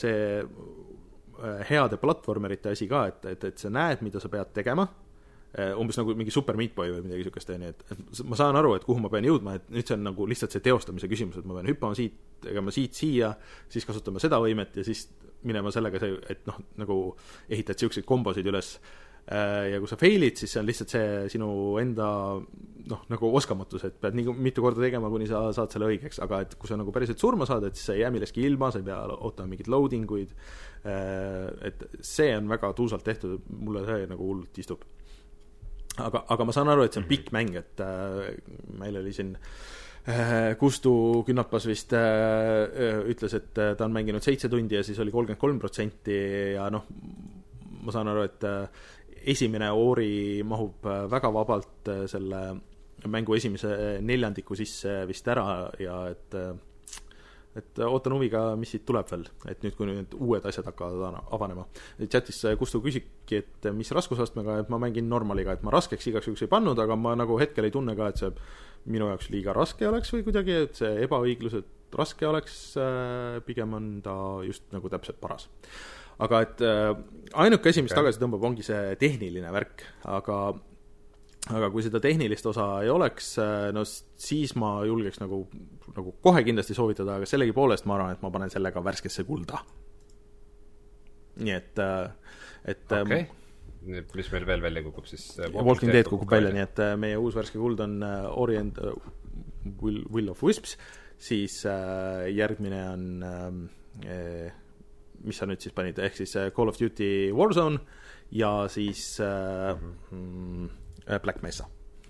B: see heade platvormerite asi ka, et, et, et sa näed, mida sa pead tegema, umbes nagu mingi Super Meat Boy või midagi sükest, et, et ma saan aru, et kuhu ma pean jõudma, et nüüd see on nagu lihtsalt see teostamise küsimus, et ma pean hüppama siit, tegema siit siia, siis kasutama seda võimet ja siis minema sellega see, et noh, nagu ehitad siukseid kombosid üles ja kui sa failid, siis see on lihtsalt see sinu enda noh, nagu oskamatus, et pead nii mitu korda tegema, kuni sa saad selle õigeks, aga et kui sa nagu päriselt surma saad, et siis sa ei jää milleski ilma, sa ei pea ootama mingid loadinguid, et see on väga tuusalt tehtud, mulle see nagu hullult istub. Aga, aga ma saan aru, et see on pikk mäng, et äh, meil oli siin äh, Kustu Künnapas vist äh, ütles, et ta on mänginud seitse tundi ja siis oli kolmkümmend kolm protsenti ja noh, ma saan aru, et äh, esimene Ori mahub väga vabalt selle mängu esimese neljandiku sisse vist ära ja et, et ootan huviga, mis siit tuleb veel, et nüüd, kui nüüd uued asjad hakkavad avanema. Chatis Kustu küsiki, et mis raskusastmega, et ma mängin normaliga, et ma raskeks igaks juhuks ei pannud, aga ma nagu hetkel ei tunne ka, et see minu jaoks liiga raske oleks või kuidagi, et see ebaõigluselt raske oleks, pigem on ta just nagu täpselt paras. Aga et äh, ainuke asi, mis okay. tagasi tõmbab, ongi see tehniline värk, aga, aga kui seda tehnilist osa ei oleks, no siis ma julgeks nagu, nagu kohe kindlasti soovitada, aga sellegi poolest ma arvan, et ma panen sellega värskesse kulda. Nii et, et
C: okay. Mis meil veel välja kukub siis?
B: Walking Dead kukub välja, nii et meie uus värske kuld on Ori and Will, Will of Wisps, siis äh, järgmine on äh, mis sa nüüd siis panid, ehk siis Call of Duty Warzone ja siis äh, mm-hmm. Black Mesa.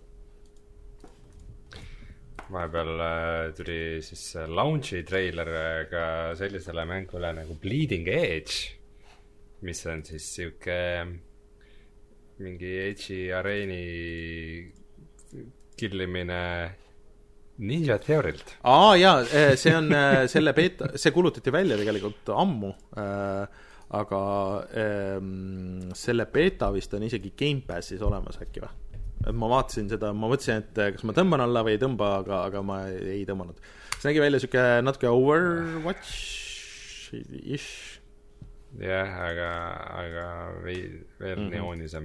C: Vahepeal äh, tuli siis launchi trailer ka sellisele mängule nagu Bleeding Edge, mis on siis siuke mingi Edge'i areeni killimine Ninja Theorilt.
B: Aa, jaa, see on selle beta, see kulutati välja tegelikult ammu, aga selle beta vist on isegi Game Passis olemas äkki või? Ma vaatasin seda, ma mõtlesin, et kas ma tõmban alla või ei tõmba, aga, aga ma ei tõmmanud. See nägi välja siuke natuke Overwatch-ish.
C: Jah, aga, aga veel, veel mm-hmm. neoonisem.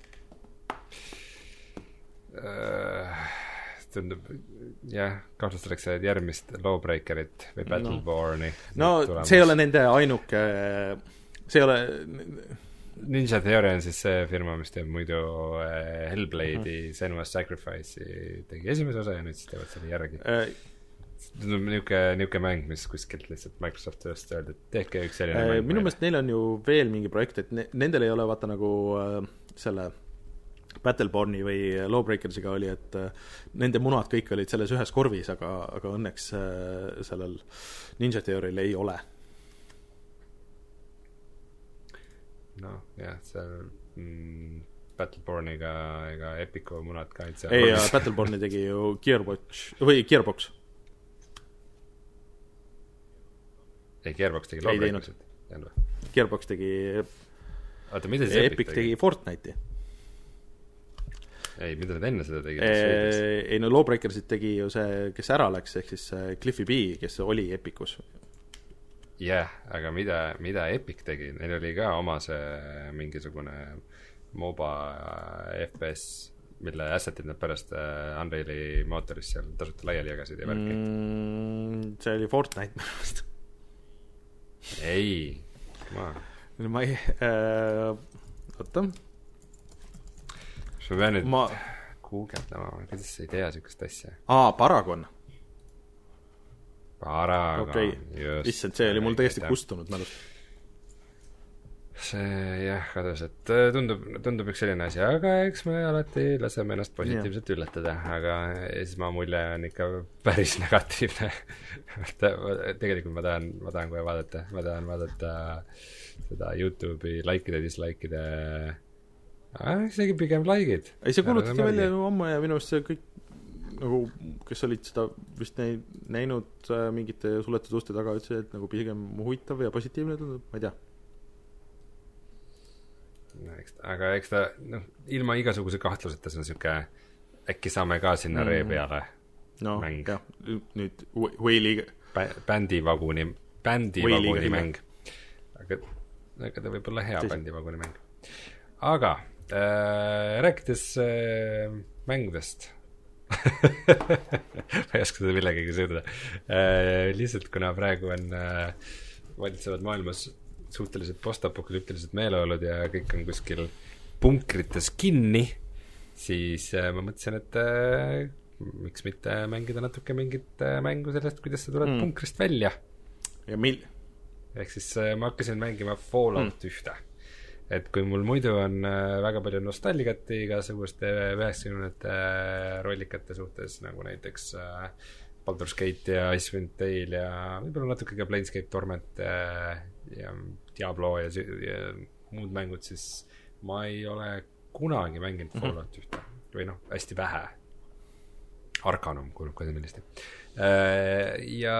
C: Uh... tundub, jah, kahtlustatakse järgmist Lawbreakerit või Battleborne'i.
B: No, no see ei ole nende ainuke, see ei ole...
C: Ninja Theory on siis see firma, mis teeb muidu Hellblade'i uh-huh. Senua's Sacrifice'i tegi esimese osa ja nüüd siis teevad selle järgi. Uh, tundub niuke, niuke mäng, mis kuskilt lihtsalt Microsoft tööst öeldi, et tehke üks selline uh, mäng.
B: Minu meelest neil on ju veel mingi projekt, et ne- nendel ei ole vaata nagu uh, selle... Battleborne'i või Lawbreakersiga oli, et nende munad kõik olid selles ühes korvis, aga, aga õnneks sellel Ninja Theory'l ei ole.
C: No, jah, see mm, Battleborne'iga ega Epicu munad ka ei,
B: ei ja Battleborne'i tegi ju Gearbox või Gearbox.
C: Ei, Gearbox tegi Lawbreakersit.
B: Gearbox tegi
C: Oota, mida siis
B: Epic tegi? tegi Fortnite'i.
C: Ei, mida nad enne seda tegi?
B: Ei, ei no Lawbreakersit tegi ju see, kes ära läks, ehk siis Cliffy B, kes oli Epicus.
C: Jah, yeah, aga mida, mida Epic tegi? Neil oli ka oma see mingisugune MOBA F P S mille asset'id nad pärast Unreali mootoris seal tasuta laiali jagasid ja värki
B: mm,. See oli Fortnite minu meelest.
C: ei, ma
B: ma ei äh, oota
C: ma pean nüüd
B: ma...
C: guugeldama, kuidas sa ei tea sükest asja.
B: aa, Paragon
C: Paragon
B: okei okay., issand, see oli mul täiesti kustunud mälust.
C: See jah, kadus, et tundub, tundub üks selline asi, aga eks me alati laseme ennast positiivselt yeah. üllatada, aga esma mulje on ikka päris negatiivne. Tegelikult ma tahan, ma tahan kohe vaadata, ma tahan vaadata seda YouTube'i likeide, dislikeide, isegi pigem likeid.
B: Ei, see kuulutati välja ju ammu ja minu arust see kõik, nagu, kes olid seda vist näinud mingite suletud uste taga, ütlesid, et nagu pigem huvitav ja positiivne tundub, ma ei tea.
C: Aga eks ta, noh, ilma igasuguse kahtluseta see on siuke, äkki saame ka sinna mm. ree peale
B: no,
C: mäng.
B: jah, nüüd Whale'i
C: Bä- bändivaguni, bändivaguni mäng. Aga, aga ta võib olla hea Teis... bändivaguni mäng. Aga äh, rääkides äh, mängudest ma ei oska seda millegagi sõuda. Äh, lihtsalt kuna praegu on äh, valitsevad maailmas suhteliselt postapokalüptilised meeleolud ja kõik on kuskil punkrites kinni, siis äh, ma mõtlesin, et äh, miks mitte mängida natuke mingit äh, mängu sellest, kuidas sa tuled mm. punkrist välja.
B: Ja mil?
C: Ehk siis äh, ma hakkasin mängima Fallout mm. ühte. Et kui mul muidu on äh, väga palju nostalgiat igasuguste üheksakümnendate äh, rollikate suhtes, nagu näiteks äh, Baldur's Gate ja Icewind Dale ja võib-olla natuke ka Planescape Torment äh, ja Diablo ja, ja muud mängud, siis ma ei ole kunagi mänginud Fallout mm-hmm. ühte. Või noh, hästi vähe. Arcanum kuulub ka sellist. Ja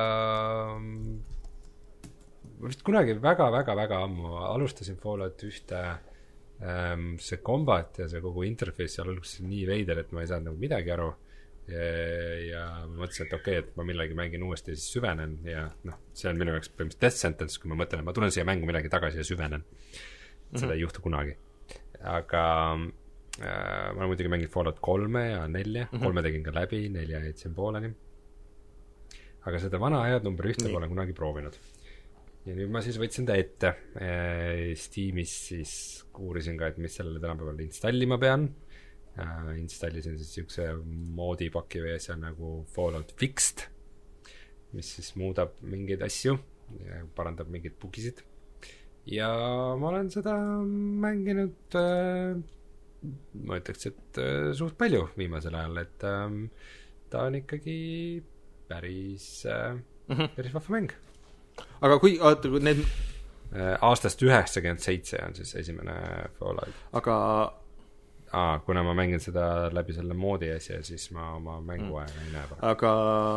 C: vist kunagi väga-väga-väga ammu alustasin Fallout ühte, see combat ja see kogu interface seal alguses nii veider, et ma ei saanud nagu midagi aru. Ja, ja ma mõtlesin, et okei, okay, et ma millegi mängin uuesti ja siis süvenen ja noh, see on minu jaoks põhimõtteliselt death sentence, kui ma mõtlen, et ma tulen siia mängu midagi tagasi ja süvenen. Seda mm-hmm. ei juhtu kunagi. Aga äh, ma muidugi mängin Fallout kolme ja nelja, mm-hmm. kolme tegin ka läbi, nelja jätsin pooleni. Aga seda vana head number ühte pole kunagi proovinud. Ja nüüd ma siis võtsin ta ette. Steamis siis uurisin ka, et mis sellele tänapäeval installima pean. Uh, installisin siis üks moodi paki või asja nagu Fallout Fixed, mis siis muudab mingeid asju ja parandab mingeid bugisid. Ja ma olen seda mänginud uh, ma ütleks, et uh, suht palju viimasel ajal, et um, ta on ikkagi päris uh, mm-hmm. päris vahva mäng.
B: Aga kui oota, need
C: uh, aastast üheksakümmend seitse on siis esimene Fallout.
B: Aga
C: Aa, kuna ma mängin seda läbi selle moodi asja, siis ma oma mänguaega mm. ei näe paraku.
B: Aga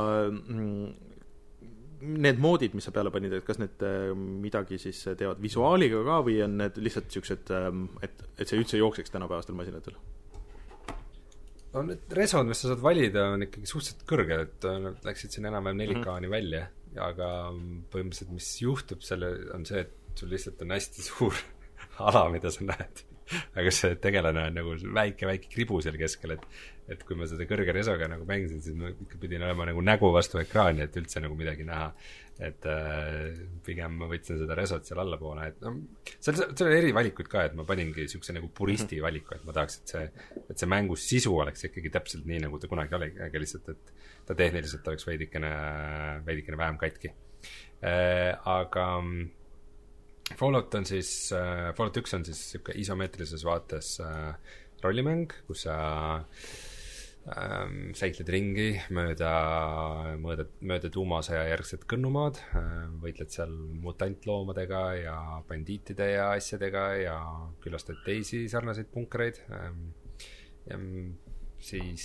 B: mm, need moodid, mis sa peale panid, et kas need midagi siis teevad visuaaliga ka või on need lihtsalt siuksed, et, et see üldse jookseks tänapäevastel masinatel?
C: No need resod, mis sa saad valida, on ikkagi suhteliselt kõrge, et nad läksid siin enam-vähem neli K-ni mm-hmm. välja, aga põhimõtteliselt mis juhtub selle on see, et sul lihtsalt on hästi suur ala, mida sa näed. Aga see tegelane on nagu väike-väike kribu seal keskel, et, et kui ma seda kõrge resoga nagu mängisin, siis ma ikka pidin olema nagu nägu vastu ekraani, et üldse nagu midagi näha. Et äh, pigem ma võtsin seda resot seal allapoole, et no, seal, seal on eri valikuid ka, et ma paningi siukse nagu puristi valiku, et ma tahaks, et see, et see mängus sisu oleks ikkagi täpselt nii, nagu ta kunagi oli, aga lihtsalt, et ta tehniliselt oleks veidikene, veidikene vähem katki. Äh, aga Fallout on siis, äh, Fallout üks on siis siuke isomeetrilises vaates äh, rollimäng, kus sa ähm, säitled ringi mööda, mööda, mööda tuumasõja järgset kõnnumaad, äh, võitled seal mutantloomadega ja bandiitide ja asjadega ja külastad teisi sarnaseid punkreid. Ähm, ja siis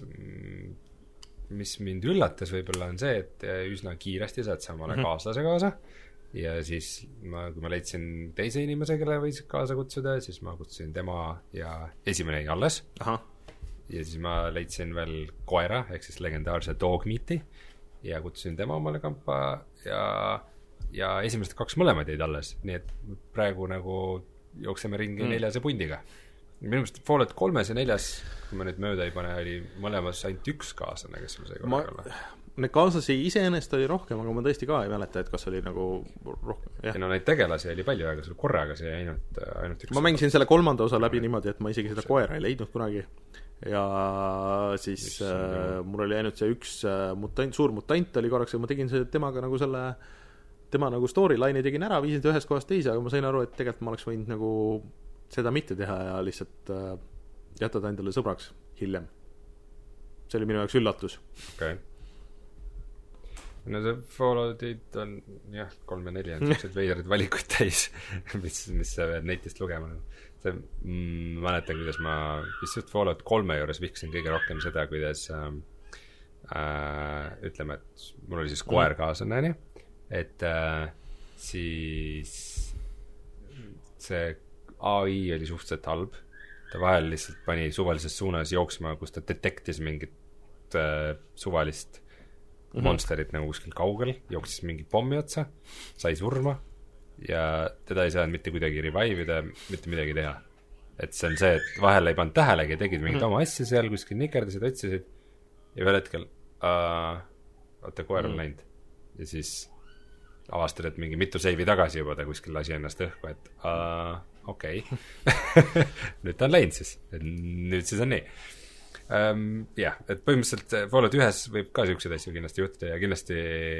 C: mis mind üllatas võib-olla on see, et üsna kiiresti saad samale mm-hmm. kaaslase kaasa. Ja siis ma, kui ma leidsin teise inimese, kelle võis kaasa kutsuda, siis ma kutsusin tema ja esimene jäi alles. Aha. Ja siis ma leidsin veel koera, ehk siis legendaarse Dogmeati ja kutsusin tema omale kampa ja, ja esimesed kaks mõlemad jäid alles. Nii et praegu nagu jookseme ringi mm. neljase pundiga. minu meelest Fallout kolmes ja neljas, kui ma nüüd mööda ei pane, oli mõlemas ainult üks kaaslane, kes sul sai korraga olla.
B: Need kaaslasi iseenest oli rohkem, aga ma tõesti ka ei mäleta, et kas oli nagu rohkem, jah.
C: Ja no neid tegelasi oli palju, aga sul korraga see ainult, ainult üks.
B: Ma mängisin selle kolmanda osa läbi niimoodi, et ma isegi seda koera ei leidnud kunagi. Ja siis äh, mul oli ainult see üks mutant, suur mutant oli korraks, ja ma tegin see temaga nagu selle tema nagu storyline'i tegin ära, viisin ühest kohast teise, aga ma sain aru, et tegelikult ma oleks võinud nagu seda mitte teha ja lihtsalt äh, jätada endale sõbraks hiljem. See oli minu jaoks üllatus.
C: Okei. Okay. No see Falloutit on, jah, kolm ja neli on sellised veidrad valikuid täis, mis, mis sa pead netist lugema. See, mm, mäletan, kuidas ma vist just Fallout kolme juures vihksin kõige rohkem seda, kuidas äh, äh, ütleme, et mul oli siis koer kaaslane, nii et äh, siis see A I oli suhteliselt halb, ta vahel lihtsalt pani suvalises suunas jooksma, kus ta detektis mingit äh, suvalist mm-hmm. monsterit nagu kuskil kaugel, jooksis mingi pommi otsa, sai surma ja teda ei saanud mitte kuidagi revive'ida, mitte midagi teha. Et see on see, et vahel ei pannud tähelegi, tegid mingit mm-hmm. oma asja seal, kuskil nikerdasid, otsisid ja veel hetkel uh, oota, koer on mm-hmm. läinud ja siis avastad, et mingi mitu seivi tagasi juba ta kuskil lasi ennast õhku, et uh, okei okay. nüüd ta on läinud siis, et nüüd siis on nii um, jah, et põhimõtteliselt Fallout ühes võib ka siukseid asju kindlasti juhtuda ja kindlasti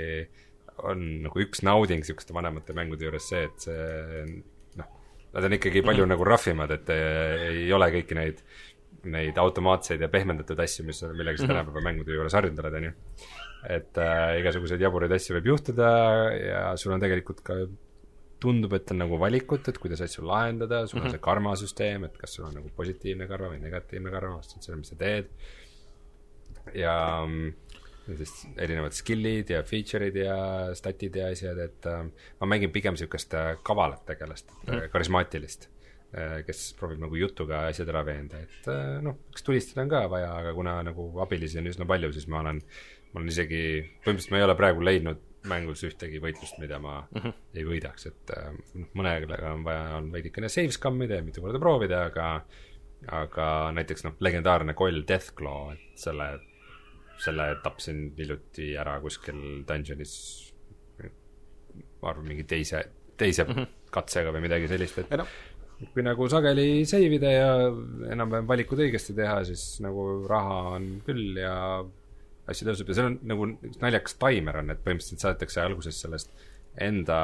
C: on nagu üks nauding siukeste vanemate mängude juures see, et see noh, nad on ikkagi palju nagu raffimad, et ei ole kõiki neid neid automaatseid ja pehmendatud asju, mis on millega sa tänapäeva mängude juures harjunud oled, on ju. Et äh, igasuguseid jaburaid asju võib juhtuda ja sul on tegelikult ka tundub, et on nagu valikut, et kuidas asju lahendada, sul on see karmasüsteem, et kas sul on nagu positiivne karma või negatiivne karma, vastavalt selle, mis sa teed. Ja siis erinevad skillid ja feature'id ja statid ja asjad, et äh, ma mängin pigem siukest kavalat tegelast, mm. karismaatilist, äh, kes proovib nagu jutuga asjad ära veenda, et äh, noh, üks tulistada on ka vaja, aga kuna nagu abilisi on üsna palju, siis ma olen, ma olen isegi, põhimõtteliselt ma ei ole praegu leidnud mängus ühtegi võitlust, mida ma mm-hmm. ei võidaks, et äh, mõnega on vaja on veidikene save scammida ja mitu korda proovida, aga aga näiteks noh, legendaarne koll Deathclaw, et selle selle tapsin hiljuti ära kuskil dungeonis ma arvan mingi teise, teise mm-hmm. katsega või midagi sellist, et no. kui nagu sageli seivida ja enam-vähem valikud õigesti teha, siis nagu raha on küll ja asju tõuseb ja see on nagu naljakas taimer on, et põhimõtteliselt saadetakse alguses sellest enda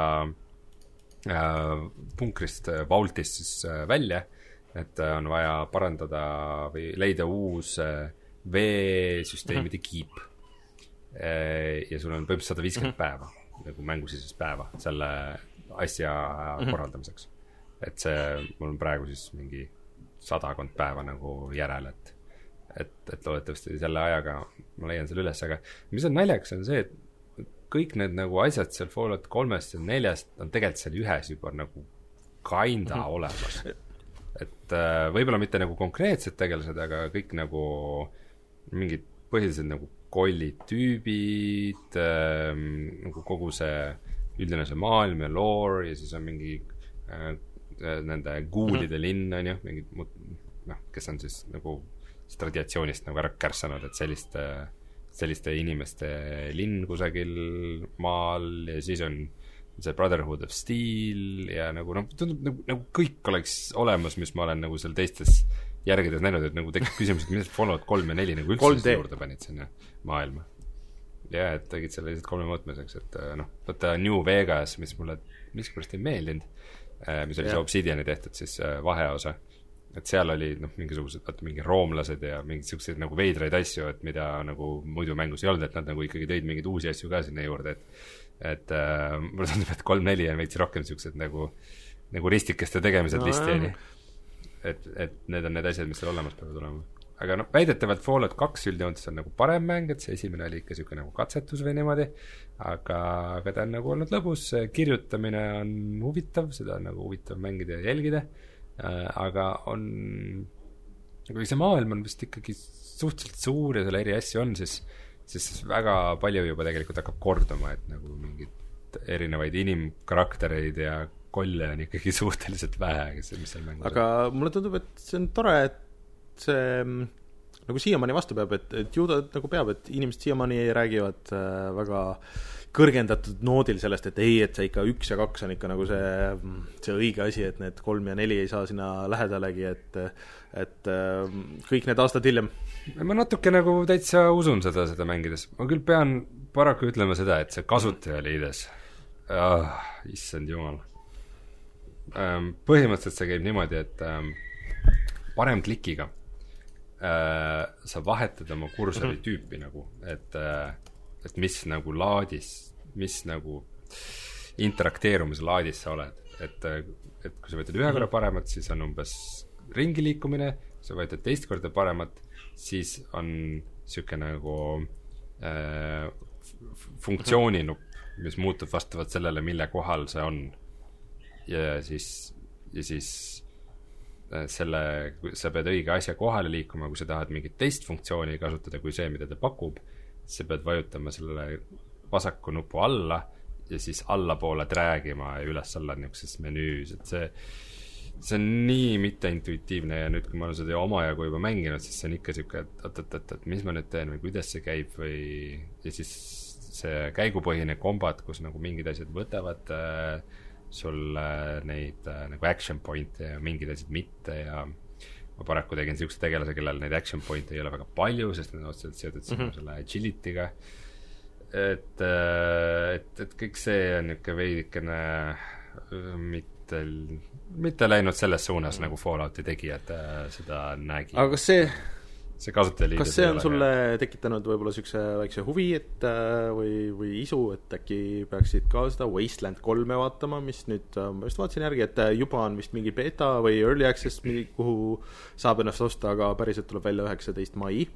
C: äh, punkrist, vaultist siis äh, välja, et äh, on vaja parandada või leida uus äh, veesüsteemide mm-hmm. kiip e, ja sul on põhimõtteliselt sada viiskümmend mm-hmm. päeva nagu mängusises päeva selle asja mm-hmm. korraldamiseks, et see mul on praegu siis mingi sadakond päeva nagu järel, et et, et loodetavasti selle ajaga ma leian selle üles, aga mis on naljaks on see, et kõik need nagu asjad seal Fallout kolmest ja neljast on tegelikult seal ühes juba nagu kinda mm-hmm. olemas, et äh, võib-olla mitte nagu konkreetsed tegelased, aga kõik nagu mingid põhilised nagu kollid tüübid ähm, nagu kogu see üldine see maailm ja lore ja siis on mingi äh, nende guulide linn on ju, mingid noh, kes on siis nagu traditsioonist nagu ära kärsanud, et selliste, selliste inimeste linn kusagil maal ja siis on see Brotherhood of Steel ja nagu noh, tundub nagu, nagu kõik oleks olemas, mis ma olen nagu seal teistes järgides näinud, et nagu tekib küsimus, et mis Fallout kolm ja neli nagu üldse juurde panid sinna maailma. Ja, et tegid selle lihtsalt kolme mõõtmiseks, et noh, võtta New Vegas, mis mulle miskipärast ei meeldinud, mis oli yeah. see Obsidiani tehtud siis vaheosa, et seal oli noh, mingisugused, vaata mingi roomlased ja mingid sellised nagu veidraid asju, et mida nagu muidu mängus ei olnud, et nad nagu ikkagi tõid mingeid uusi asju ka sinna juurde, et et äh, mulle tundub, et kolm neli on veits rohkem sellised nagu nagu ristikeste tegemised no, listieni. Et, et need on need asjad, mis seal olemas peavad olema. Aga noh, väidetavalt Fallout kaks üldjoontes on nagu parem mäng, et see esimene oli ikka siuke nagu katsetus või niimoodi, aga, aga ta on nagu olnud lõbus, kirjutamine on huvitav, seda on nagu huvitav mängida ja jälgida, aga on kui see maailm on vist ikkagi suhteliselt suur ja selle eri asju on, siis, siis väga palju juba tegelikult hakkab korduma, et nagu mingid erinevaid inimkaraktereid ja kolle on ikkagi suhteliselt vähe, mis seal mängus
B: aga on. Mulle tundub, et see on tore, et see nagu siiamaani vastu peab, et, et ju ta nagu peab, et inimesed siiamaani räägivad äh, väga kõrgendatud noodil sellest, et ei, et see ikka üks ja kaks on ikka nagu see, see õige asi, et need kolm ja neli ei saa sinna lähedalegi, et, et äh, kõik need aastad hiljem.
C: Ma natuke nagu täitsa usun seda, seda mängides. Ma küll pean paraku ütlema seda, et see kasutajaliides, ah, issand jumal. Ähm, põhimõtteliselt see käib niimoodi, et ähm, parem klikiga äh, sa vahetad oma kursori mm-hmm. tüüpi nagu, et äh, et mis nagu laadis, mis nagu interakteerumise laadis sa oled. Et, et kui sa võtad ühe korra paremat, siis on umbes ringi liikumine, sa võtad teist korda paremat, siis on siuke nagu äh, funktsiooninupp, mis muutub vastavalt sellele, mille kohal see on. Ja siis, ja siis äh, selle, sa pead õige asja kohale liikuma, kui sa tahad mingit teist funktsiooni kasutada kui see, mida ta pakub, sa pead vajutama selle vasaku nupu alla ja siis allapoole dräägima ja üles-alla niisuguses menüüs, et see see on nii mitte intuitiivne ja nüüd, kui ma olen seda omajagu juba mänginud, siis see on ikka siuke, et, et, et, et, et mis ma nüüd teen või kuidas see käib või ja siis see käigupõhine kombat, kus nagu mingid asjad võtavad äh, sul äh, neid äh, nagu action point'e ja mingid asjad mitte ja ma paraku tegin siukse tegelase, kellel neid action point'e ei ole väga palju, sest need on otseselt seotud mm-hmm. selle agility'ga. Et, et, et kõik see on niuke veidikene mitte, mitte läinud selles suunas mm-hmm. nagu Fallouti tegijad seda nägi.
B: Aga kas see
C: see kasutajaliidus
B: kas see on sulle hea. Tekitanud võib-olla siukse väikse huvi et, või, või isu, et äkki peaksid ka seda Wasteland kolme vaatama, mis nüüd, ma just vaatasin järgi, et juba on vist mingi beta või early access, kuhu saab ennast osta, aga päriselt tuleb välja üheksateist mai.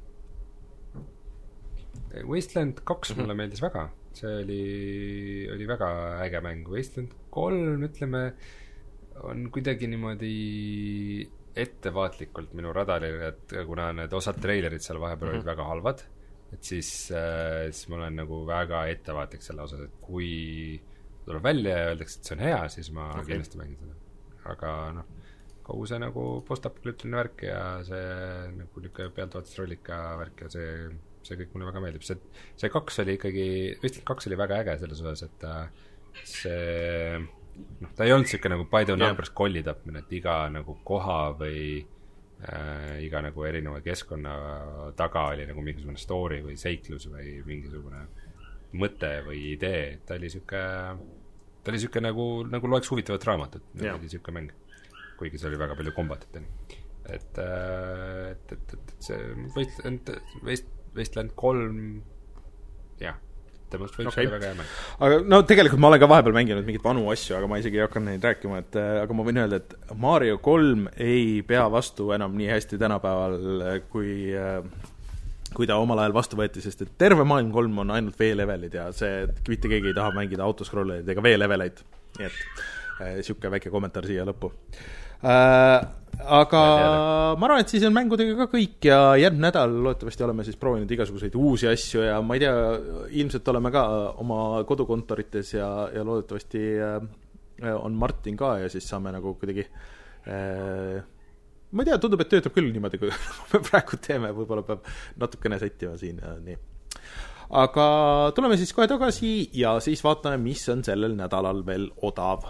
C: Wasteland kaks mm-hmm. mulle meeldis väga, see oli, oli väga äge mäng. Wasteland kolm, ütleme, on kuidagi niimoodi ettevaatlikult minu radaril, et kuna need osad treilerid seal vahepeal olid mm-hmm. väga halvad, et siis, äh, siis ma olen nagu väga ettevaatlik selle osas, et kui tuleb välja ja öeldakse, et see on hea, siis ma okay. kindlasti mängin seda. Aga noh, kogu see nagu postapokalüptiline värk ja see nagu niisugune pealtvaatusrollika värk ja see, see kõik mulle väga meeldib. See, see kaks oli ikkagi, vist kaks oli väga äge selles osas, et see noh, ta ei olnud siuke nagu by the numbers kolli tapmine, et iga nagu koha või äh, iga nagu erineva keskkonna taga oli nagu mingisugune story või seiklus või mingisugune mõte või idee, ta oli siuke ta oli siuke nagu, nagu loeks huvitavat raamatut, nagu oli siuke mäng, kuigi see oli väga palju kombatit et, äh, et, et, et see Wasteland, Wasteland kolm jah temast võib okay. seda väga hea mäng.
B: Aga no tegelikult ma olen ka vahepeal mänginud mingit vanu asju, aga ma isegi ei hakka neid rääkima, et aga ma võin öelda, et Mario kolm ei pea vastu enam nii hästi tänapäeval, kui, kui ta omal ajal vastu võeti, sest et terve maailm kolm on ainult V-levelid ja see, mitte keegi ei taha mängida autoscrollerid ega V-leveleid. Nii et siuke väike kommentaar siia lõppu. Äh, aga ma arvan, et siis on mängudega ka kõik ja järgmine nädal loodetavasti oleme siis proovinud igasuguseid uusi asju ja ma ei tea, ilmselt oleme ka oma kodukontorites ja, ja loodetavasti on Martin ka ja siis saame nagu kuidagi äh, ma ei tea, tundub, et töötab küll niimoodi, kui me praegu teeme, võib-olla peab natukene sättima siin ja nii. Aga tuleme siis kohe tagasi ja siis vaatame, mis on sellel nädalal veel odav.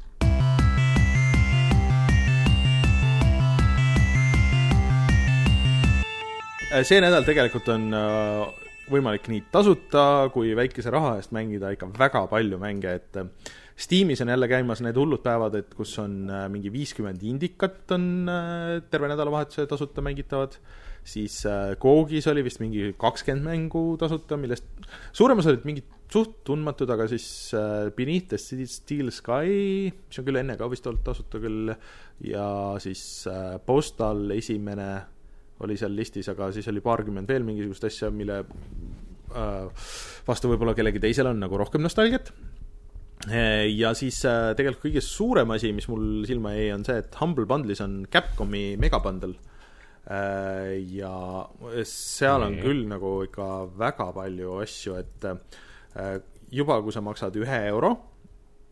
B: See nädal tegelikult on võimalik nii tasuta kui väikese raha eest mängida ikka väga palju mänge, et Steamis on jälle käimas need hullud päevad, et kus on mingi viiskümmend indikat on terve nädalavahetuse tasuta mängitavad, siis Googis oli vist mingi kakskümmend mängu tasuta, millest suuremas olid mingid suht tundmatud, aga siis Beneath the Steel Sky, mis on küll enne ka vist olnud tasuta küll, ja siis Postal esimene oli seal listis, aga siis oli paarkümmend veel mingisugust asja, mille äh, vastu võib-olla kellegi teisel on nagu rohkem nostalgiat. Ja siis äh, tegelikult kõige suurem asi, mis mul silma jäi, on see, et Humble Bundle'is on Capcomi megabundle äh, ja seal on küll nagu ikka väga palju asju, et äh, juba kui sa maksad ühe euro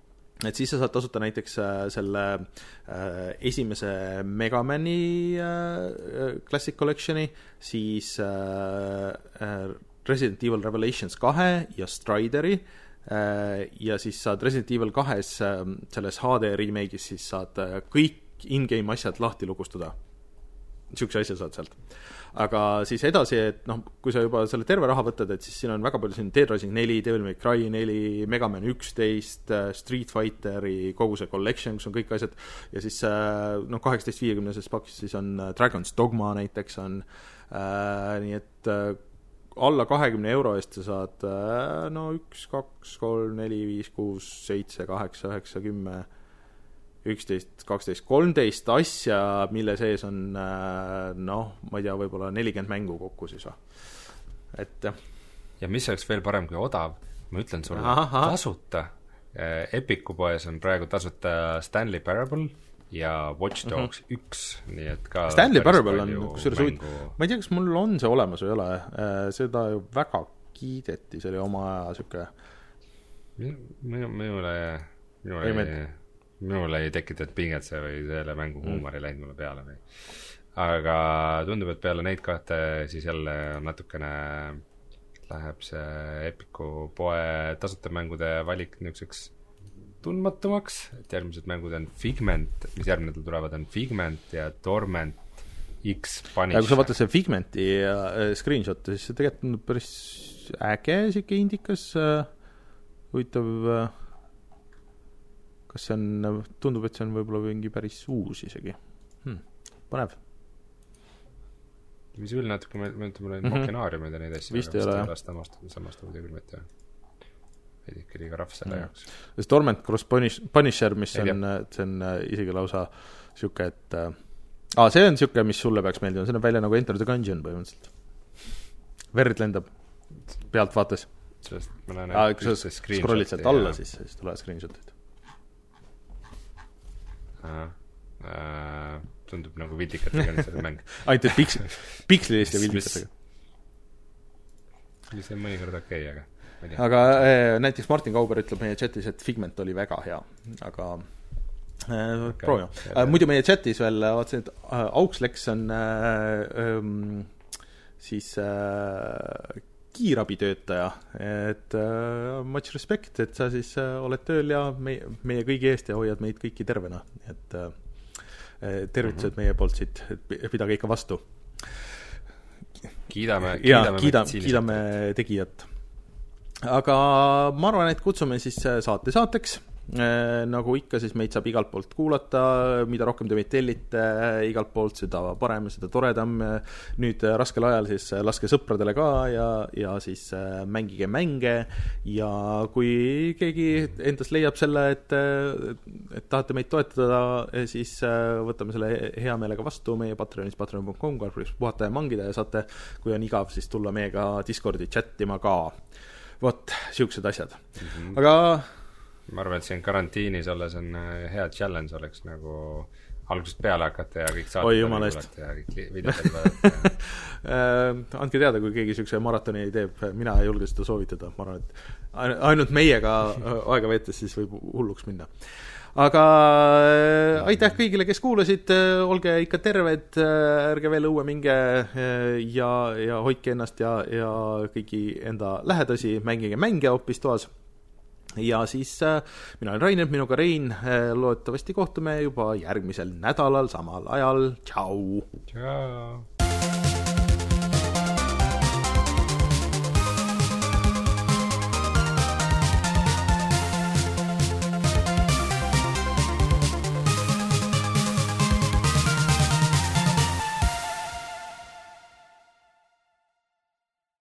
B: et siis sa saad tasuta näiteks äh, selle äh, esimese Megamani äh, Classic Collectioni, siis äh, äh, Resident Evil Revelations kahe ja Strideri äh, ja siis saad Resident Evil kahes äh, selles H D remake'is siis saad äh, kõik in-game asjad lahti lukustada. Niisuguse asja saad sealt. Aga siis edasi, et noh, kui sa juba selle terve raha võtad, et siis siin on väga palju siin Dead Rising neli, Devil May Cry neli, Mega Man üksteist, Street Fighteri, kogu see collection, kus on kõik asjad, ja siis noh, kaheksateist viiekümneses pakis siis on Dragon's Dogma näiteks on, äh, nii et äh, alla kahekümne euro eest sa saad äh, no üks, kaks, kolm, neli, viis, kuus, seitse, kaheksa, üheksa, kümme üksteist, kaksteist, kolmteist asja, mille sees on noh, ma ei tea, võib-olla nelikümmend mängu kokku siis või. Et jah.
C: Ja mis oleks veel parem kui odav, ma ütlen sulle, Aha. tasuta. Epiku poes on praegu tasuta Stanley Parable ja Watch Dogs mm-hmm. üks, nii et ka
B: Stanley Parable on kusjuures mängu... ma ei tea, kas mul on see olemas või ei ole, seda ju väga kiideti, see oli oma aja siuke
C: minu, minule minule ei, ei minule ei tekitanud pinget see või selle mängu huumor ei läinud mulle peale või. Aga tundub, et peale neid kahte siis jälle natukene läheb see Epiku poe tasuta mängude valik niisuguseks tundmatumaks, et järgmised mängud on Figment, mis järgmine tulevad on Figment ja Torment X Punish. Ja kui sa vaatad see Figmenti screenshot, siis see tegelikult on päris äge siuke indikas huvitav kas see on, tundub, et see on võib-olla mingi päris uus isegi. Hmm, panev. Mis üld natuke mõelda mulle mm-hmm. Mokinaariumid ja neid asju.
B: Vist ei ole, jah.
C: Samast, samast uudi küll mitte. Ei ikka liiga rahv selle jaoks.
B: See Torment Cross Punisher, mis on, see on isegi lausa siuke, et aa, see on siuke, mis sulle peaks meeldima. See on välja nagu Enter the Gungeon põhimõtteliselt. Verd lendab pealt vaates.
C: Sellest ma näen,
B: aa, kui sa scrollid sealt alla, siis, siis tuleb screenshotid.
C: Äh, äh, tundub nagu vildikatega see mäng.
B: Ainult et piks, pikslilist ja vildikatega.
C: See on mõnikord okei, aga
B: aga äh, näiteks Martin Kauber ütleb meie chatis, et Figment oli väga hea, aga äh, okay. proovime. Äh, muidu meie chatis veel vaatasin, et äh, Aukslex on äh, ähm, siis äh, kiirabitöötaja, et uh, much respect, et sa siis uh, oled tööl ja meie, meie kõigi eest ja hoiad meid kõiki tervena, et uh, tervitused mm-hmm. meie poolt siit, et pidage ikka vastu.
C: Kiidame,
B: ja,
C: kiidame,
B: kiidame, kiidame tegijat. Aga ma arvan, et kutsume siis saate saateks. Nagu ikka, siis meid saab igalt poolt kuulata, mida rohkem te meid tellite igalt poolt, seda parem, seda toredam. Nüüd raskel ajal siis laske sõpradele ka ja, ja siis mängige mänge ja kui keegi endast leiab selle, et, et tahate meid toetada, siis võtame selle hea meelega vastu meie Patreonis patreon punkt com, kus puhata ja mangida ja saate, kui on igav, siis tulla meiega Discordi chattima ka. Vot, siuksed asjad. Mm-hmm. Aga
C: ma arvan, et siin karantiinis olles on hea challenge oleks nagu algusest peale hakata ja kõik saated kuulata ja kõik videod vaadata.
B: Andke teada, kui keegi siukse maratoni teeb, mina ei julge seda soovitada. Ma arvan, et ainult meiega aega veetes siis võib hulluks minna. Aga aitäh kõigile, kes kuulasid, olge ikka terved, ärge veel õue minge ja, ja hoidke ennast ja, ja kõigi enda lähedasi, mängige mänge hoopis toas. Ja siis äh, mina olen Rainer, minuga Rein, äh, loodetavasti kohtume juba järgmisel nädalal samal ajal. Tšau!
C: Tšau!